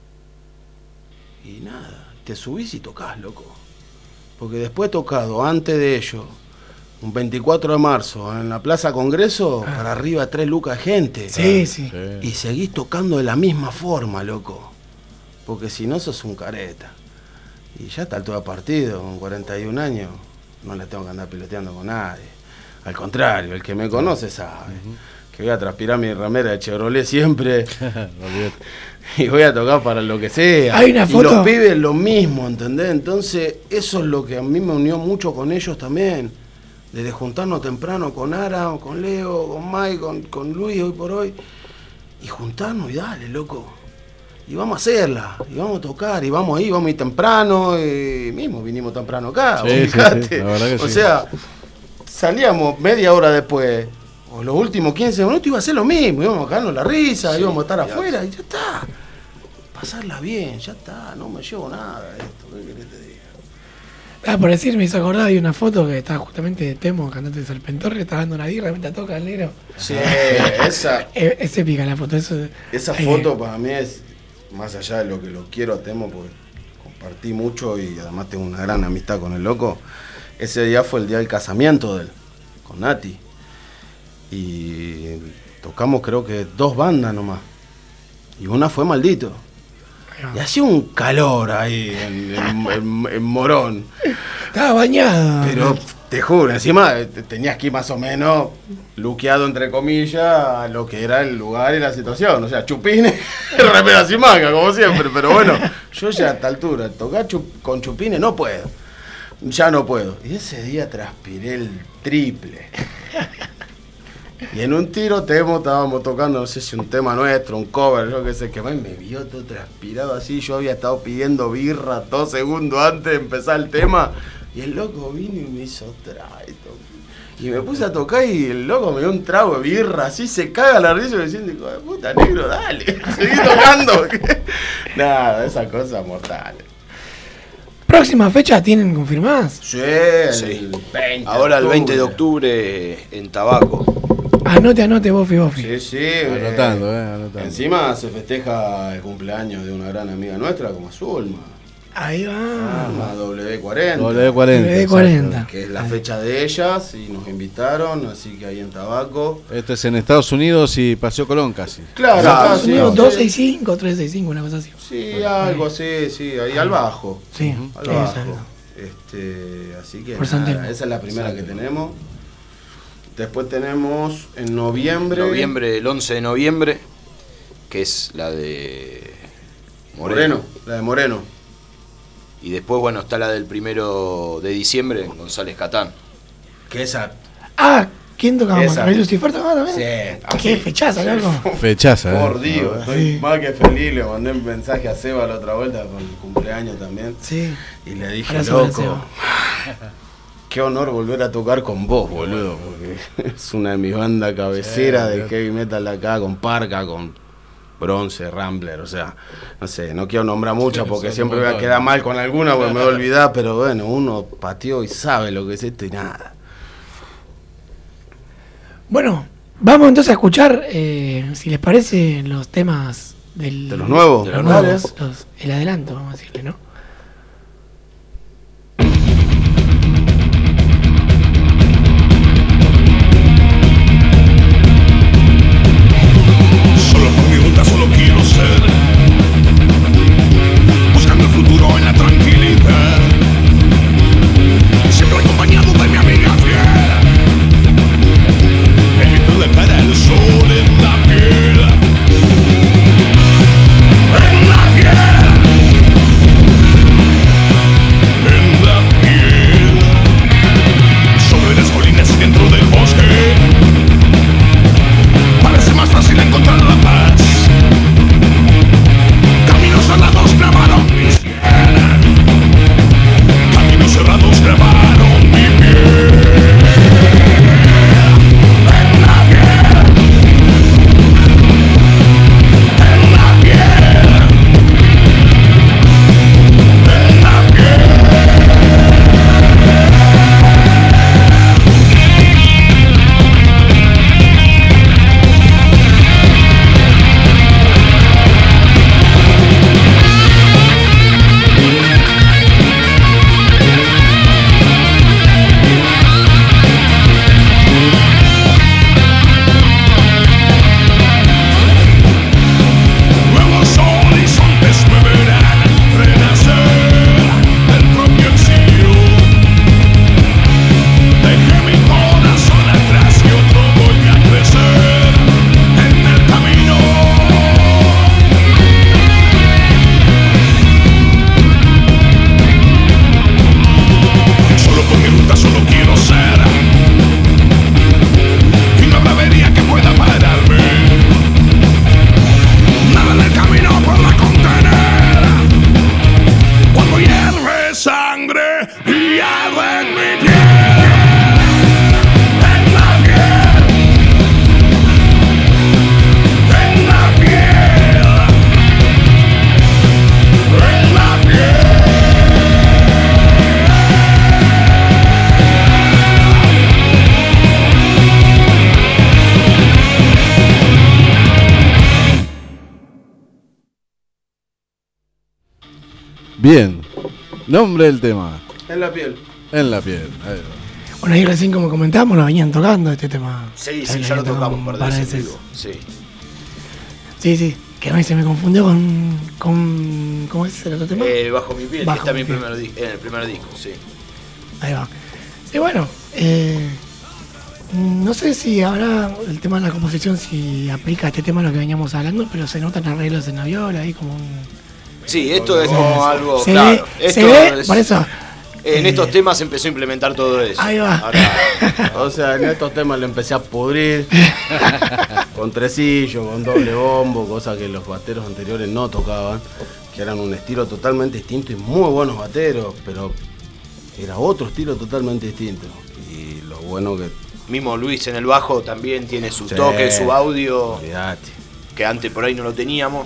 Y nada, te subís y tocás, loco. Porque después he tocado, antes de ello, un 24 de marzo, en la Plaza Congreso, para arriba 3 lucas de gente. Sí, sí. Y seguís tocando de la misma forma, loco. Porque si no, sos un careta. Y ya está todo partido, con 41 años, no le tengo que andar piloteando con nadie. Al contrario, el que me conoce sabe que voy a transpirar mi remera de Chevrolet siempre. Y voy a tocar para lo que sea. Hay una foto. Y los pibes lo mismo, ¿entendés? Entonces, eso es lo que a mí me unió mucho con ellos también. Desde juntarnos temprano con Ara, con Leo, con Mike, con Luis hoy por hoy. Y juntarnos y dale, loco. y vamos a hacerla, y vamos a tocar, y vamos a ir temprano, mismo vinimos temprano acá, Sí, fíjate. sí, la verdad que o sí. sea, salíamos media hora después, o los últimos 15 minutos iba a ser lo mismo, íbamos a cagarnos la risa, íbamos a estar afuera, y ya está. Pasarla bien, ya está, no me llevo nada de esto, ¿qué querés que te diga? Por decir, me hizo acordar de una foto que estaba justamente de Temo, cantante de Serpentorre, estaba dando una birra, mientras toca el negro. Sí, esa Es épica la foto, eso. foto para mí es, más allá de lo que lo quiero a Temo, porque compartí mucho y además tengo una gran amistad con el loco. Ese día fue el día del casamiento de él, con Nati. Y tocamos creo que 2 bandas nomás. Y una fue Maldito. Y hacía un calor ahí en Morón. Estaba bañado. Pero te juro, encima tenías que ir más o menos luqueado, entre comillas, a lo que era el lugar y la situación. O sea, chupines, remera sin manga, como siempre. Pero bueno, yo ya a esta altura, tocar con chupines no puedo. Ya no puedo. Y ese día transpiré el triple. Y en un tiro estábamos tocando, no sé si un tema nuestro, un cover, yo qué sé, que me vio todo transpirado así. Yo había estado pidiendo birra 2 segundos antes de empezar el tema. Y el loco vino y me hizo traito. Y me puse a tocar y el loco me dio un trago de birra, así se caga la risa diciendo, hijo de puta, negro, dale, seguí tocando. Nada, esas cosas mortales. ¿Próxima fecha tienen confirmadas? Sí, el Sí. 20 Ahora el 20 de octubre. octubre en Tabaco. Anote, Bofi. Sí, sí. Anotando. Encima se festeja el cumpleaños de una gran amiga nuestra como Zulma. Ahí va. Una W40. W40. W40. Que es la fecha de ellas y nos invitaron, así que ahí en Tabaco. Este es en Estados Unidos y Paseo Colón casi. Claro, Estados sí, Unidos sí. 265, 365, una cosa así. Sí, algo así, sí, ahí al bajo. Sí, Al exacto. bajo. Así que Por San nada, Telmo. esa es la primera que tenemos. Después tenemos en noviembre. El 11 de noviembre, que es la de Moreno, la de Moreno. Y después, bueno, está la del 1 de diciembre en González Catán. Que esa. ¿Quién tocaba más? Esa. ¿Rey Lucifer tocaba también? Sí, Qué fechaza, loco. Fechaza, Por Dios, estoy Sí. más que feliz. Le mandé un mensaje a Seba la otra vuelta con el cumpleaños también. Sí. Y le dije, Abrazo para loco, Seba. qué honor volver a tocar con vos, boludo. Porque es una de mis bandas cabeceras de heavy metal de acá, con Parca, con Bronce, Rambler, o sea, no sé, no quiero nombrar muchas porque son siempre un voy a montón. quedar mal con alguna porque me voy a olvidar, pero bueno, uno pateó y sabe lo que es esto y nada. Bueno, vamos entonces a escuchar, si les parece, los temas ¿De los nuevos? de los Dale. nuevos, el adelanto, vamos a decirle, ¿no? Solo por mi ruta, solo quiero ser. Buscando el futuro en la tranquilidad. Siempre acompañado de mi amiga fiel. El viento le para el sol en la piel. En la piel. Bien. Nombre del tema. En la piel. En la piel. Ahí va. Bueno, ahí recién como comentamos, lo venían tocando este tema. Sí, Ahí ya lo tocamos un par de veces en veces. vivo. Sí. Sí, que a mí se me confundió con ¿cómo es el otro tema? Bajo mi piel, Bajo que está mi en piel. el primer disco, sí. Ahí va. Sí, bueno, no sé si ahora el tema de la composición, si aplica a este tema lo que veníamos hablando, pero se notan arreglos en la viola, ahí como un... Sí, esto es como algo, Se claro. ve, Esto se ve, es- por eso. En estos temas se empezó a implementar todo eso. Ahí va. Ahora, O sea, en estos temas le empecé a pudrir. Con tresillo, con doble bombo, cosas que los bateros anteriores no tocaban. Que eran un estilo totalmente distinto y muy buenos bateros, pero era otro estilo totalmente distinto. Y lo bueno que... mismo Luis en el bajo también tiene su Sí. toque, su audio, Olvidate. que antes por ahí no lo teníamos.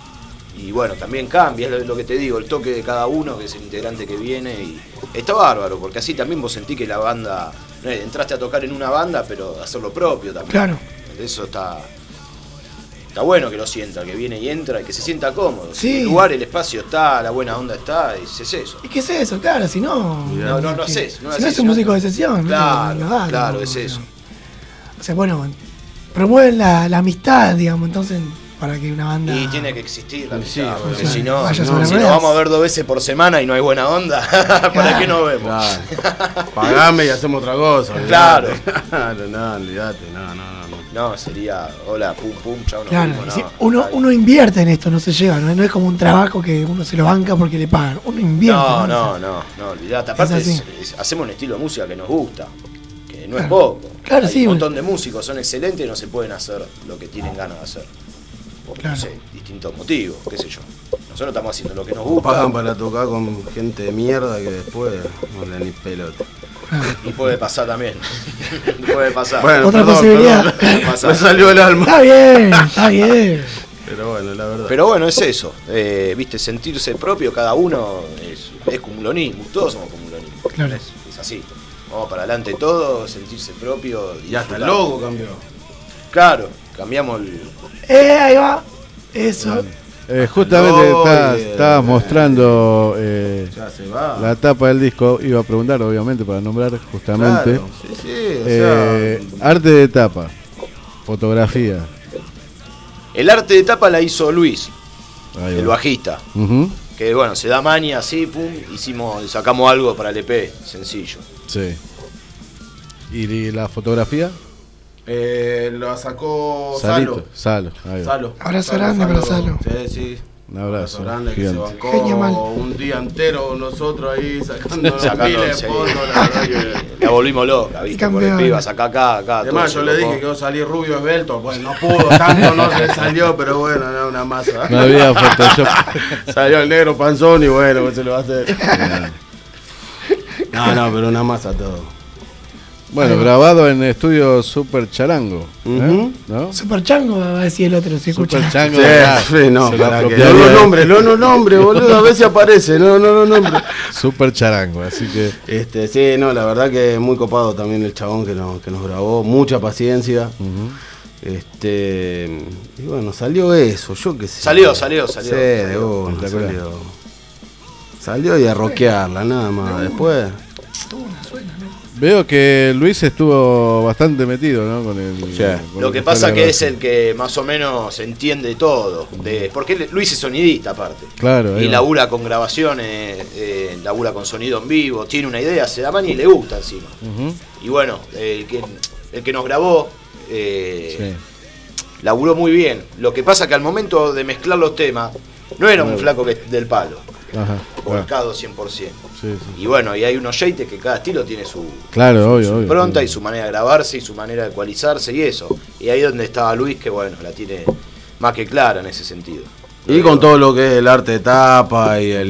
Y bueno, también cambia, es lo que te digo, el toque de cada uno, que es el integrante que viene. Y está bárbaro, porque así también vos sentís que la banda, entraste a tocar en una banda, pero hacer lo propio también. Claro. Eso está bueno que lo sienta, que viene y entra y que se sienta cómodo. Sí. El lugar, el espacio está, la buena onda está, es eso. ¿Y qué es eso? Claro, si no... No lo haces. Si no es un músico de sesión, Claro, no da, claro, no, es eso. O sea, bueno, promueven la amistad, digamos, entonces, para que una banda... Y tiene que existir la Sí, amistad, porque funcione, si no, vaya si sobre nos ruedas. vamos a ver 2 veces por semana y no hay buena onda, ¿para qué nos vemos? Claro. Pagame y hacemos otra cosa. olvidate. Claro. Claro, no, olvidate, no. No, sería, hola, pum, pum, chao, nos Claro, vimos, no, sí, uno, está uno invierte en esto, no se lleva, no es como un trabajo que uno se lo banca porque le pagan, uno invierte. No, olvidate. Aparte así. hacemos un estilo de música que nos gusta, que no es Claro. poco. Claro, Hay sí, un montón de músicos, son excelentes y no se pueden hacer lo que tienen ganas de hacer. Por, Claro. no sé, distintos motivos, qué sé yo. Nosotros estamos haciendo lo que nos O gusta pagan para tocar con gente de mierda que después no le dan ni pelota. y puede pasar también. Puede pasar. Otra posibilidad. Puede pasar. Me salió el alma. Está bien. Pero bueno, la verdad. Pero bueno, es eso. Viste, sentirse propio, cada uno es cumulonismo, todos somos cumulonismo. Claro. Es así. Vamos para adelante todo, sentirse propio. Y hasta el disfrutar. logo cambió. Claro, cambiamos el. Ahí va. Eso. Justamente No, estabas mostrando Ya se va. la tapa del disco. Iba a preguntar, obviamente, para nombrar justamente. Claro, sí, o sea, Arte de tapa, fotografía. El arte de tapa la hizo Luis, Ahí el va. bajista. Ujú, Que bueno, se da maña así, pum, sacamos algo para el EP, sencillo. sí. ¿Y la fotografía? lo sacó Salo. Salo. Ahí va. Salo. Abrazo grande para Salo. Sí. Un abrazo. Grande que se gigante. bancó Genio mal. un día entero nosotros ahí sacando Sacando, miles sí. de fotos, la verdad que... La volvimos loca, ¿viste? Por el campeón. piba, acá. Además todo yo se le locó. dije que yo salí rubio esbelto, pues no pudo, tanto no se salió, pero bueno, era una masa. No había Photoshop. Salió el negro panzón y bueno, pues se lo va a hacer. No, pero una masa todo. Bueno, grabado en estudio Super Charango. Ujú. ¿No? Super Chango va a decir el otro, si escucha. Super Chango. Sí, ah, sí, no, se lo para que apropiaría. no lo nombre, boludo, a ver si aparece, no lo nombre. Super Charango, así que Sí, no, la verdad que muy copado también el chabón que nos grabó, mucha paciencia. Y bueno, salió eso, yo qué sé. Salió. Sí, de una, Espectacular. salió y a rockearla, nada más. Después, veo que Luis estuvo bastante metido, ¿no? Con el. Sí. con Lo que fue pasa la que es grabación. el que más o menos entiende todo. Porque Luis es sonidista aparte. Claro, ahí Y va. labura con grabaciones, labura con sonido en vivo, tiene una idea, se da maña y le gusta encima. Ujú, Y bueno, el que nos grabó sí. laburó muy bien. Lo que pasa que al momento de mezclar los temas, no era un flaco del palo, Ajá. Bueno, volcado 100%. sí. Y bueno, y hay unos yates que cada estilo tiene su Claro, obvio. impronta y su manera de grabarse y su manera de ecualizarse y eso. Y ahí donde estaba Luis, que bueno, la tiene más que clara en ese sentido. y con todo lo que es el arte de tapa y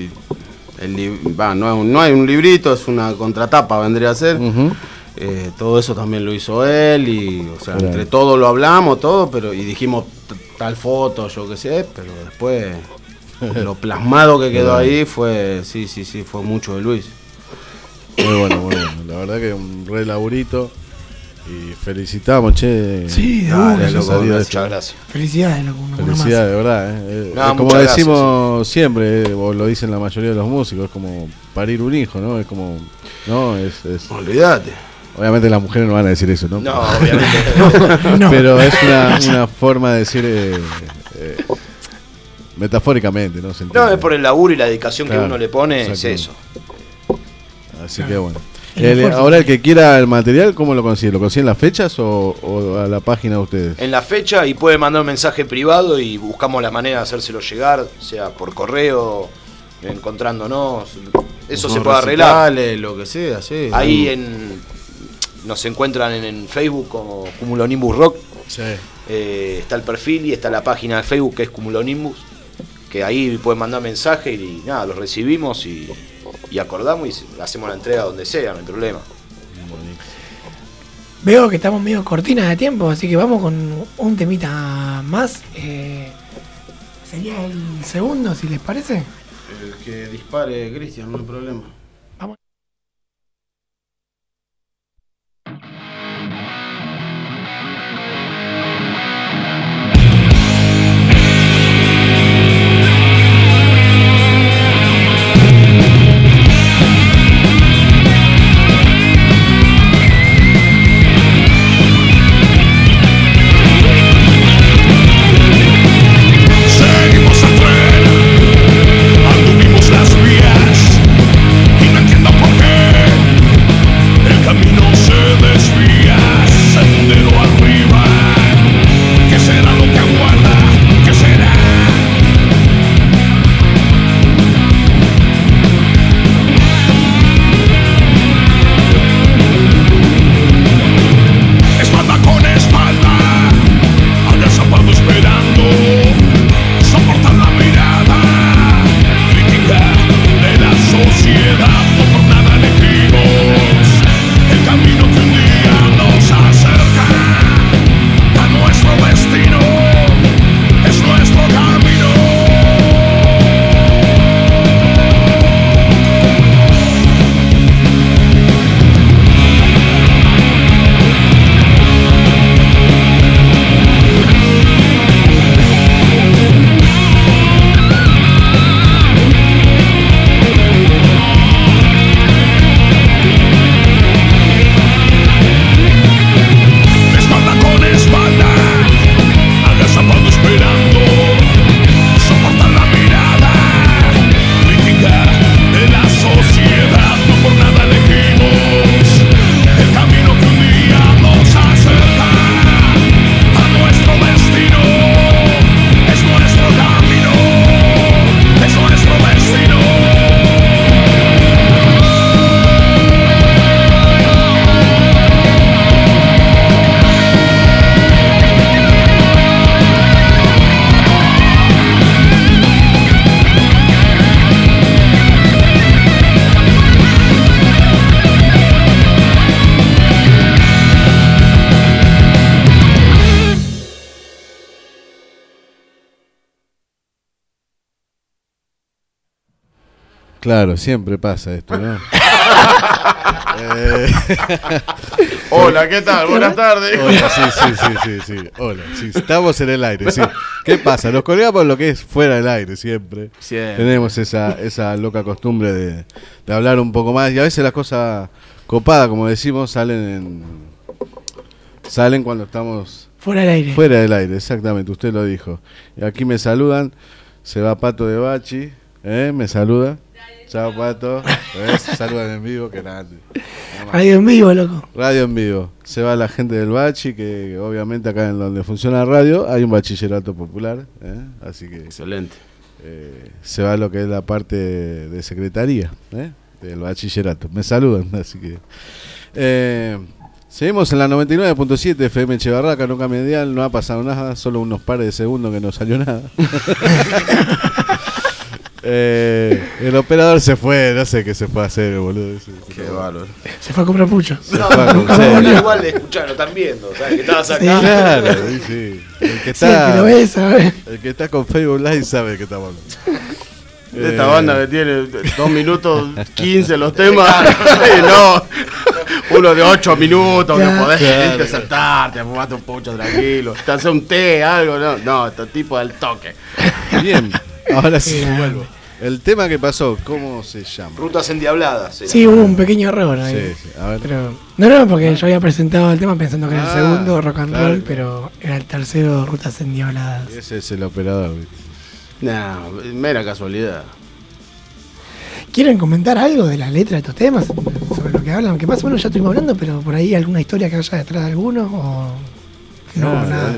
no hay un librito, es una contratapa, vendría a ser. Ujú. Todo eso también lo hizo él y, o sea, Claro. entre todos lo hablamos, todo, pero y dijimos tal foto, yo qué sé, pero después lo plasmado que quedó ahí fue, sí, fue mucho de Luis. Muy bueno, muy bueno. La verdad que un re laburito. Y felicitamos, che. Sí, de Dale, una. loco, loco, gracias. muchas gracias. Felicidades, loco. una más. Felicidades, de verdad. No, como muchas gracias, decimos siempre, o lo dicen la mayoría de los músicos, es como parir un hijo, ¿no? Es como, ¿no? Es Olvídate. obviamente las mujeres no van a decir eso, ¿no? No, obviamente. No. Pero es una forma de decir metafóricamente, ¿no? Se No, entiende. es por el laburo y la dedicación Claro, que uno le pone, es exactamente. eso. Así que bueno. El esfuerzo. Ahora el que quiera el material, ¿cómo lo consigue? ¿Lo consigue en las fechas o a la página de ustedes? En la fecha y puede mandar un mensaje privado y buscamos la manera de hacérselo llegar, sea por correo, encontrándonos. Eso se Unos puede arreglar. recitales, lo que sea, sí. Ahí nos encuentran en Facebook como Cumulonimbus Rock. Sí. Está el perfil y está la página de Facebook que es Cumulonimbus, que ahí pueden mandar mensaje y nada, los recibimos y acordamos y hacemos la entrega donde sea, no hay problema. Veo que estamos medio cortinas de tiempo, así que vamos con un temita más. Sería el segundo, si les parece. El que dispare, Cristian, no hay problema. Seguimos afuera, anduvimos las vías y no entiendo por qué el camino se desvía, sendero arriba. ¿Qué será lo que aguarda? ¿Qué será? Espalda con espalda, agazapado esperando, soportar la mirada crítica de la sociedad. No por nada elegimos el camino que un día nos acerca a nuestro destino. Es nuestro camino. Espalda con espalda, agazapado esperando, soportar la mirada crítica de la sociedad. No por nada elegimos el camino que un día nos acerca a nuestro destino. Es nuestro camino, es nuestro destino. Claro, siempre pasa esto, ¿no? Hola, ¿qué tal? Buenas tardes. Hola, sí. Hola, sí, estamos en el aire, sí. ¿Qué pasa? Nos colgamos lo que es fuera del aire siempre. Siempre. Tenemos esa loca costumbre de hablar un poco más y a veces las cosas copadas, como decimos, salen cuando estamos Fuera del aire. fuera del aire, exactamente, usted lo dijo. Y aquí me saludan, se va Pato de Bachi, me saluda. Chao, Pato. Saludan en vivo, que nada. Radio en vivo, loco. Radio en vivo. Se va la gente del Bachi, que obviamente acá en donde funciona la radio hay un bachillerato popular, así que Excelente. se va lo que es la parte de secretaría del bachillerato. Me saludan, así que seguimos en la 99.7 FM Chebarraca, nunca medial, no ha pasado nada, solo unos pares de segundos que no salió nada. El operador se fue, no sé qué se fue a hacer, boludo. Qué bárbaro. Se fue a comprar pucho. No, nunca no, volvió. igual escuchá, lo están viendo, ¿sabes? Que estabas acá. Sí. Claro, sí. El que Sí, el que lo ves, ¿sabes? el que está con Facebook Live sabe que estamos hablando. De esta banda que tiene 2 minutos 15 los temas. No, Uno de 8 minutos que Claro. podés irte a sentarte, fumarte un pucho tranquilo, te hace un té, algo, no, estos tipos del toque. Bien, ahora sí Bien. vuelvo. El tema que pasó, ¿cómo se llama? Rutas endiabladas. era. Sí, hubo un pequeño error ahí. Sí, a ver. Pero, no, porque yo había presentado el tema pensando que era el segundo, rock and claro. roll, pero era el tercero, Rutas Endiabladas. Ese es el operador, ¿viste? No, mera casualidad. ¿Quieren comentar algo de la letra de estos temas? Sobre lo que hablan. ¿Qué pasa? Bueno, ya estuvimos hablando, pero por ahí alguna historia que haya detrás de alguno o... No, nada.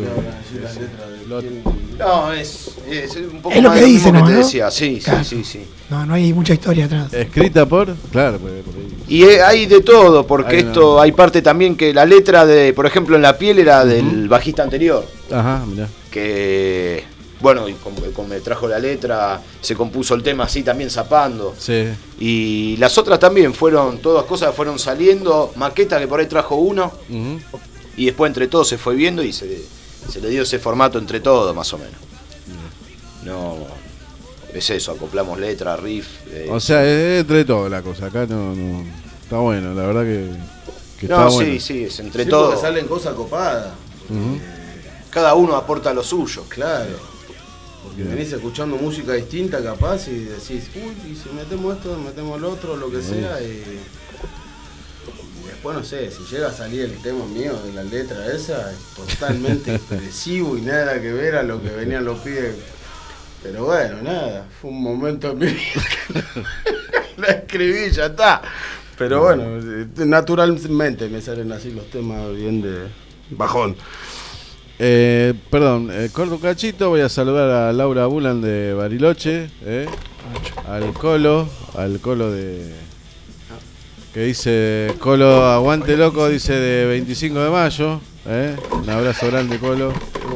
No, es un poco Es lo más que de dicen, mismo que ¿no? te decía. Sí, Claro. sí. No hay mucha historia atrás. Escrita por. Claro, por ahí. Y hay de todo, porque Hay esto hay parte también que la letra de, por ejemplo, En la piel era del bajista anterior, Ajá, mirá. que bueno, y como me trajo la letra, se compuso el tema así también zapando. Sí. Y las otras también fueron todas cosas que fueron saliendo, maqueta que por ahí trajo uno, Ujú. y después entre todos se fue viendo y se le dio ese formato entre todos, más o menos. No, es eso, acoplamos letra, riff. O sea, es entre todo la cosa. Acá no. Está bueno, la verdad que está no, bueno. sí, es entre Sí, todos. porque salen cosas copadas. Ujú. Cada uno aporta lo suyo. Claro. Porque venís escuchando música distinta capaz y decís, uy, y si metemos esto, metemos lo otro, lo que sea, y después no sé, si llega a salir el tema mío de la letra esa, es totalmente expresivo y nada que ver a lo que venían los pibes. Pero bueno, nada, fue un momento en mi vida que la escribí y ya está. Pero bueno, naturalmente me salen así los temas bien de bajón. Perdón, corto un cachito, voy a saludar a Laura Bulan de Bariloche, al Colo de... que dice, Colo aguante loco, dice de 25 de mayo, un abrazo grande Colo.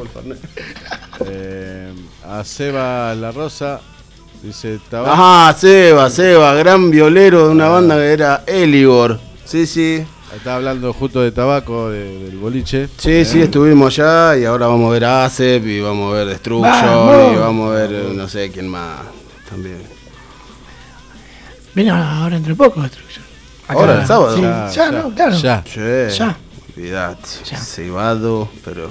A Seba La Rosa, dice Tabaco. Ajá, Seba, gran violero de una banda que era Eligor. Sí. Está hablando justo de Tabaco, del boliche. Sí, estuvimos allá y ahora vamos a ver a ACEP y vamos a ver Destruction ¡Vamos! y vamos a ver no sé quién más también. Viene ahora entre poco Destruction. Acá. ¿Ahora, el sábado? Sí, Ya, ya, no, claro. Ya. Che, Ya. olvidate, Ya. cebado, pero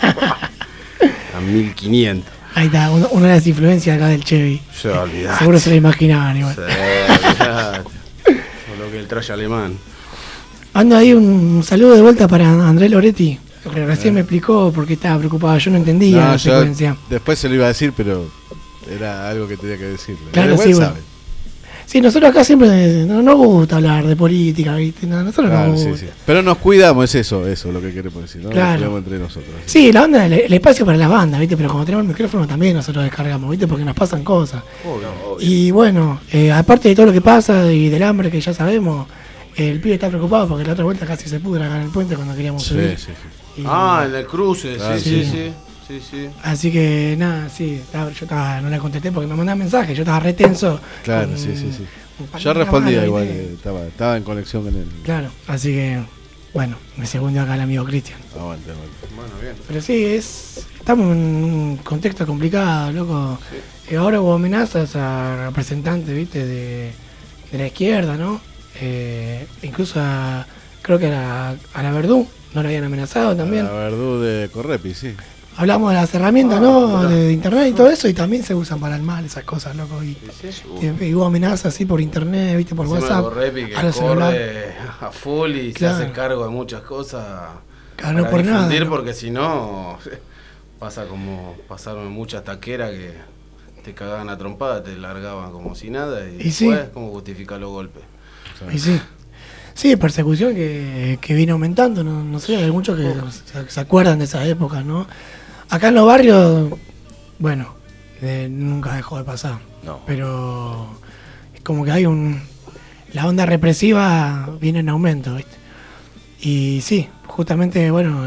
a 1500. Ahí está, una de las influencias acá del Chevy. Ya olvidate. Seguro se lo imaginaban igual. Sí, olvidate. Solo que el traje alemán. Ando ahí un saludo de vuelta para Andrés Loretti, que recién me explicó porque estaba preocupado, yo no entendía No, la yo secuencia. después se lo iba a decir, pero era algo que tenía que decirle. Claro, Pero sí, él bueno. sabe. Sí, nosotros acá siempre no nos gusta hablar de política, ¿viste? No, nosotros Claro, no sí, gusta. sí. Pero nos cuidamos, es eso lo que queremos decir, ¿no? Claro. Nos cuidamos entre nosotros. Sí, la banda, el espacio para las bandas, ¿viste? Pero cuando tenemos el micrófono también nosotros descargamos, ¿viste? Porque nos pasan cosas. Y bueno, aparte de todo lo que pasa y del hambre que ya sabemos, el pibe está preocupado porque la otra vuelta casi se pudra acá en el puente cuando queríamos Sí, subir. sí. Y- En el cruce, Claro. sí. Así que nada, sí, no la contesté porque me mandaban mensajes, yo estaba re tenso. Claro, con sí. un pañuelo Yo en la respondía mano, igual, ¿viste? estaba en conexión con él. Claro, así que, bueno, me segundo acá el amigo Cristian. Aguante. Bueno, bien. Pero sí, estamos en un contexto complicado, loco. Ahora hubo amenazas a representantes, ¿viste? De la izquierda, ¿no? Incluso creo que a la Verdú no la habían amenazado también. La verdú de Correpi, sí. Hablamos de las herramientas, ¿no? De internet y todo eso, y también se usan para el mal esas cosas, loco. Y hubo amenazas así por internet, ¿viste? Por Encima WhatsApp. Correpi que a los celulares. corre a full y Claro. se hace cargo de muchas cosas Claro, no para por nada, difundir, ¿no? porque si no pasa como pasaron muchas taqueras que te cagaban a trompada, te largaban como si nada y, Y sí. después cómo justificar los golpes. Y sí. Sí, persecución que viene aumentando, no sé, hay muchos que se acuerdan de esa época, ¿no? Acá en los barrios, bueno, nunca dejó de pasar. No. Pero es como que hay la onda represiva viene en aumento, ¿viste? Y sí, justamente, bueno,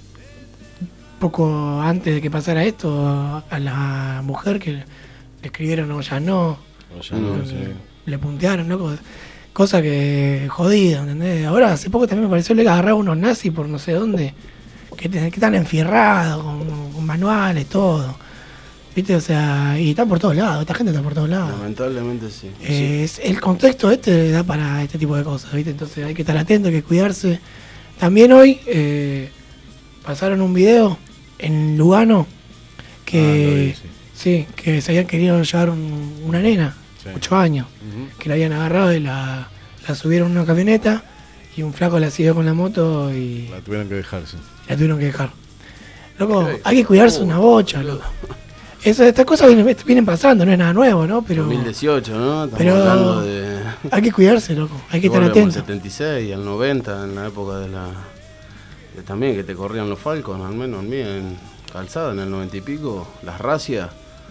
poco antes de que pasara esto, a la mujer que le escribieron o ya no, O ya no, sí. le puntearon, loco. Cosa que jodida, ¿entendés? Ahora, hace poco también me pareció le agarraba unos nazis por no sé dónde, que están enfierrados, con manuales, todo. ¿Viste? O sea, y están por todos lados, esta gente está por todos lados. Lamentablemente sí. El contexto da para este tipo de cosas, ¿viste? Entonces hay que estar atento, hay que cuidarse. También hoy pasaron un video en Lugano que que se habían querido llevar una nena, 8 años, que la habían agarrado y la subieron a una camioneta y un flaco la siguió con la moto y La tuvieron que dejarse. la tuvieron que dejar. Loco, hay que cuidarse una bocha, loco. Estas cosas vienen pasando, no es nada nuevo, ¿no? Pero 2018, ¿no? Estamos hablando de... hay que cuidarse, loco, hay que estar Volvemos atento. al 76, al 90, en la época de también que te corrían los Falcons, al menos en mí, en Calzada, en el 90 y pico, las racias.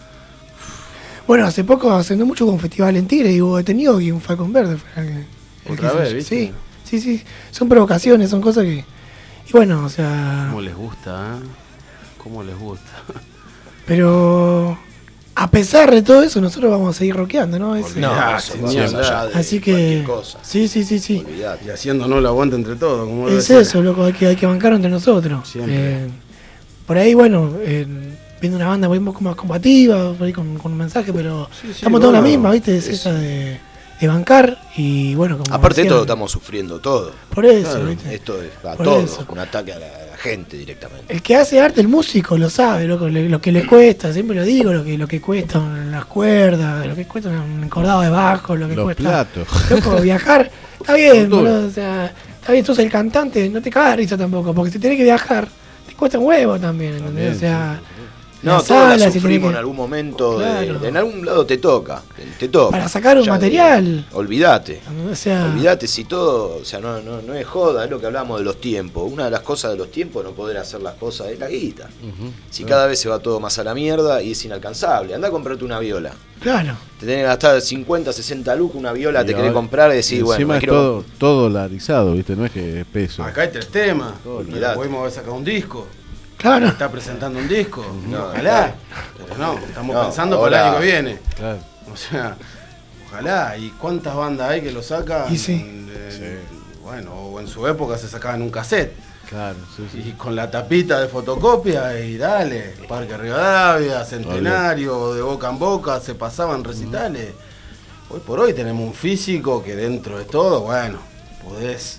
Bueno, hace no mucho con un festival en Tigre y hubo detenido y un Falcon Verde fue el Otra que vez, se- ¿viste? Sí, son provocaciones, son cosas que... Y bueno, o sea... ¿Cómo les gusta, ¿Cómo les gusta? Pero... A pesar de todo eso, nosotros vamos a seguir rockeando, ¿no? No, eso ni va más hablar. allá de Así cualquier que... cosa. Sí. Olvidate. Y haciéndonos la aguanta entre todos, como debe Es ser. eso, loco, hay que bancar entre nosotros. Siempre. Por ahí, bueno, viendo una banda un poco más combativa, por ahí con un mensaje, pero estamos todos la bueno, misma, ¿viste? Es esa de bancar y bueno, como Aparte de decían, todo, estamos sufriendo todo. por eso, Claro. ¿viste? Esto es a Por todo, eso. un ataque a la gente directamente. El que hace arte, el músico, lo sabe, loco, lo que le cuesta, siempre lo digo, lo que cuesta las cuerdas, lo que cuesta un encordado de bajo, lo que Los cuesta. platos. Loco, viajar, está bien, Todo. boludo, o sea, está bien, sos el cantante, no te cagas risa tampoco, porque si tenés que viajar, te cuesta un huevo también, ¿entendés? También, O sea, No, las todos la salas, si tenés sufrimos que- en algún momento, Claro. en algún lado te toca. Para sacar un Ya, material. Olvídate. O sea, Olvídate si todo, o sea, no es joda, es lo que hablamos de los tiempos. Una de las cosas de los tiempos es no poder hacer las cosas es la guita. Si cada vez se va todo más a la mierda y es inalcanzable, anda a comprarte una viola. claro. Te tenés que gastar 50, 60 lucas una viola, Y te querés ahora- comprar y decís, encima bueno, me es quiero... todo dolarizado, ¿viste? No es que es peso. Acá hay 3 temas. Olvidate. Pudimos haber sacado un disco. Claro. Está presentando un disco. No, Ojalá. Pero no, estamos No, pensando para el ahora- año que viene. Claro. O sea, ojalá. ¿Y cuántas bandas hay que lo sacan? Y sí. Bueno, o en su época se sacaban en un cassette. Claro, sí. Y con la tapita de fotocopia y dale, Parque Rivadavia, Centenario, de boca en boca, se pasaban recitales. Hoy por hoy tenemos un físico que dentro de todo, bueno, podés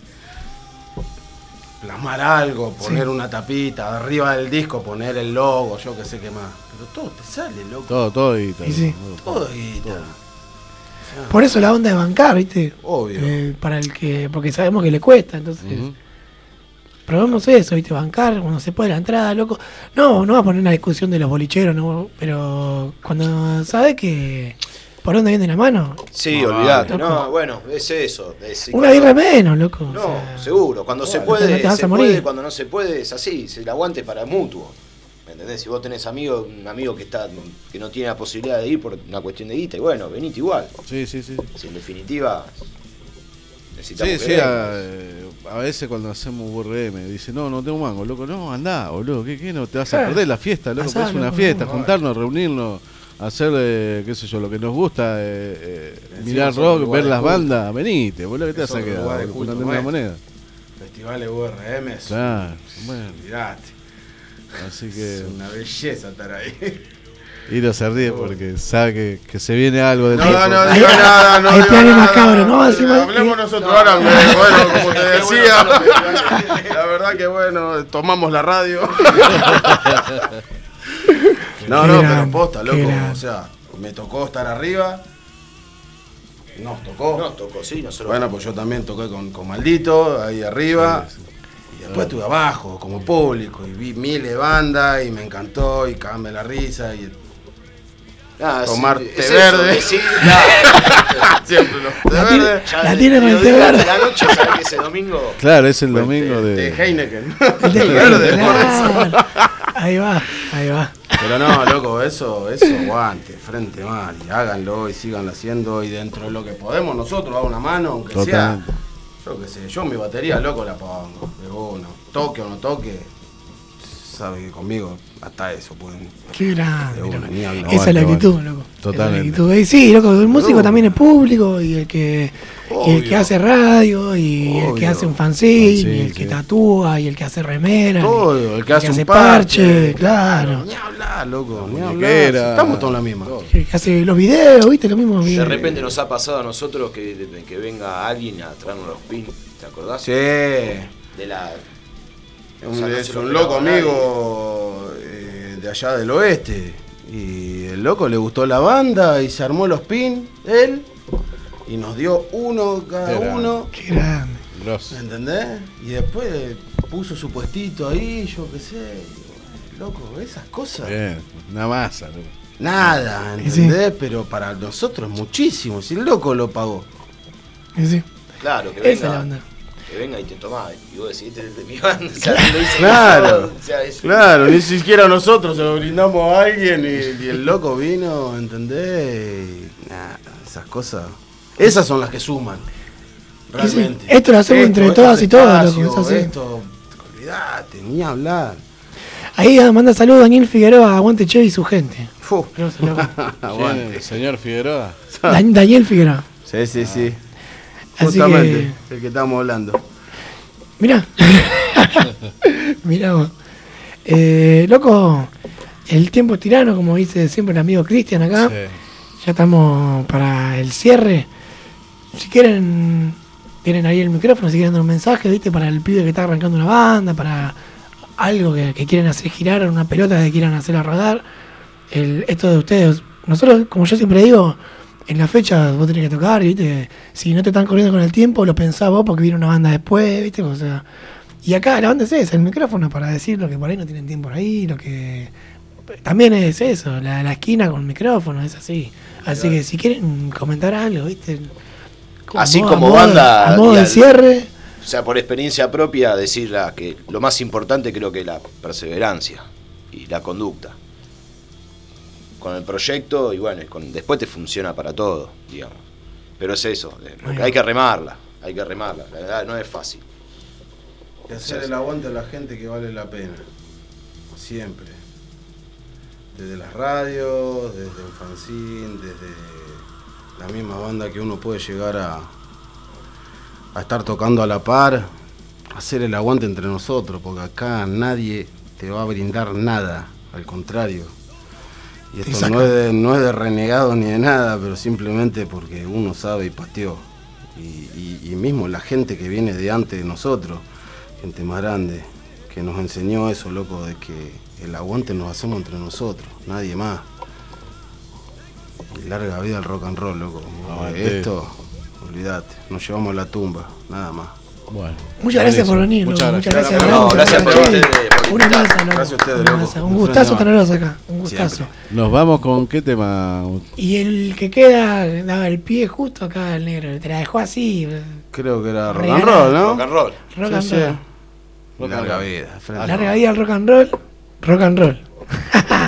plasmar algo, poner una tapita, arriba del disco poner el logo, yo que sé qué más. Pero todo te sale, loco. Todo y tal. Y sí. Todo guita. Por eso la onda de bancar, ¿viste? Obvio. Para el que, porque sabemos que le cuesta, entonces. Probemos eso, ¿viste? Bancar, cuando se puede la entrada, loco. No va a poner una discusión de los bolicheros, no, pero cuando sabe que por dónde viene la mano, Sí, Ah, olvídate. loco. No, bueno, es eso. una birra menos, loco. No, o sea, seguro. Cuando se no puede, te vas se a puede. morir. Cuando no se puede, es así. Se el aguante para mutuo. ¿Me entendés? Si vos tenés un amigo que no tiene la posibilidad de ir por una cuestión de guita, y bueno, venite igual. Sí. Si en definitiva necesitamos Sí, que sí, vengas. a veces cuando hacemos URM dice, no tengo mango, loco, no, andá, boludo, ¿qué no te vas a Claro. perder la fiesta, loco? Pasá, Es una loco, fiesta, no. juntarnos, reunirnos, hacer, qué sé yo, lo que nos gusta, mirar son rock, lugares ver las de culto. bandas, venite, boludo, ¿qué te Es vas a otro quedar? lugar de boludo, culto, con una maestro. moneda. Festivales URM es Claro, bueno, olvidate. así Es que una belleza estar ahí. Hiro se ríe porque sabe que se viene algo de No tiempo. digo nada, no hay digo planes nada. macabros, ¿no? Encima- Hablemos nosotros ahora, bueno, como te decía, la verdad que bueno, tomamos la radio. No, Qué pero grande, posta, qué loco, grande. o sea, me tocó estar arriba, nos tocó. Nos tocó, sí, nosotros. Bueno, pues yo también toqué con Maldito, ahí arriba. Y después estuve abajo, como público, y vi miles de bandas, y me encantó, y cagarme la risa, y Nada, tomar sí, té es verde. eso, decir, nada. siempre los té La tiene- verdes. Ya La de- tiene con el té mediodía verde. de la noche, ¿sabés que ese domingo? Claro, es el Pues, domingo té de... Heineken. El de- Té verde, por eso. claro. Ahí va. Pero no, loco, eso aguante, frente mal, y háganlo y sigan haciendo, y dentro de lo que podemos nosotros, dar una mano, aunque Totalmente. sea, yo qué sé, yo mi batería, loco, la pongo, de uno, toque o no toque, sabe que conmigo hasta eso pueden. Qué grande, De una, loco. ni hablar. Esa es la Aguante, actitud, aguante. loco. Totalmente. Esa es la actitud. Sí, loco, el músico No. también es público, y el que Obvio. hace radio, y el que Obvio. hace un fanzine, y el Sí, que sí. tatúa, y el que hace remera, Todo, el que hace un parche, claro. Ni hablar, loco, ni hablar. muñequera. Estamos todos en la misma. El que hace los videos, ¿viste? Lo mismo. De repente nos ha pasado a nosotros que venga alguien a traernos los pins, ¿te acordás? Sí. De la... O sea, no Es se lo un grabó loco nadie. amigo de allá del oeste. Y el loco le gustó la banda y se armó los pins, él, y nos dio uno cada Qué uno. Qué grande. Grosso. ¿Entendés? Y después puso su puestito ahí, yo qué sé. Y, loco, esas cosas. Bien, una masa. loco. Nada, Y sí. ¿entendés? Pero para nosotros muchísimo. Si el loco lo pagó. Y sí. Claro, que Esa es la venga, onda. que venga y te tomás. Y vos decís, este es el de mi banda. O sea, lo hice Claro. yo, o sea, es- Claro, ni siquiera nosotros se lo brindamos a alguien y el loco vino, ¿entendés? Y nada, esas cosas. Esas son las que suman. Y sí, Realmente. esto lo hacemos entre todas y todos, loco, es así. Esto, olvidate, ni hablar. Ahí manda saludos Daniel Figueroa, aguante Che y su gente. Fu. Grosso, loco. ¿Quién, el señor Figueroa? Daniel Figueroa. Sí, sí, sí. Así Justamente, el que estamos hablando. Mirá. Mirá vos. Loco, el tiempo es tirano, como dice siempre el amigo Cristian acá. Sí. Ya estamos para el cierre. Si quieren, tienen ahí el micrófono, si quieren dar un mensaje, ¿viste? Para el pibe que está arrancando una banda, para algo que quieren hacer girar, una pelota que quieran hacer a rodar. Esto de ustedes. Nosotros, como yo siempre digo, en la fecha vos tenés que tocar, ¿viste? Si no te están corriendo con el tiempo, lo pensás vos porque viene una banda después, ¿viste? O sea, y acá la banda es esa, el micrófono para decir lo que por ahí no tienen tiempo ahí, lo que... También es eso, la esquina con micrófono, es así. Así que si quieren comentar algo, ¿viste? Así a como modo- banda A modo y de al- cierre. O sea, por experiencia propia, decirla que lo más importante creo que es la perseverancia y la conducta. Con el proyecto y bueno, después te funciona para todo, digamos. Pero es eso, porque hay que remarla, la verdad no es fácil. Y hacer el aguante a la gente que vale la pena. Siempre. Desde las radios, desde el fanzine, desde la misma banda que uno puede llegar a estar tocando a la par. Hacer el aguante entre nosotros, porque acá nadie te va a brindar nada, al contrario. Y esto no es de renegado ni de nada, pero simplemente porque uno sabe y pateó. Y mismo la gente que viene de antes de nosotros, gente más grande, que nos enseñó eso, loco, de que el aguante nos hacemos entre nosotros, nadie más. Y larga vida al rock and roll, loco. Aguante. Esto, olvídate, nos llevamos a la tumba, nada más. Bueno. Muchas gracias por venir, Muchas loco, gracias. muchas gracias. No, muchas gracias por Che. ustedes, por Una invitar. masa, loco. Gracias a ustedes, Una loco. masa. Un gustazo tenerlos acá, un gustazo. Siempre. Nos vamos con qué tema. Y el que queda, daba el pie justo acá el negro, te la dejó así. Creo que era rock Regalado. and roll, ¿no? Rock and roll. Rock Sí, and sí. roll. Larga vida. frente a Larga vida al rock and roll. Rock and roll.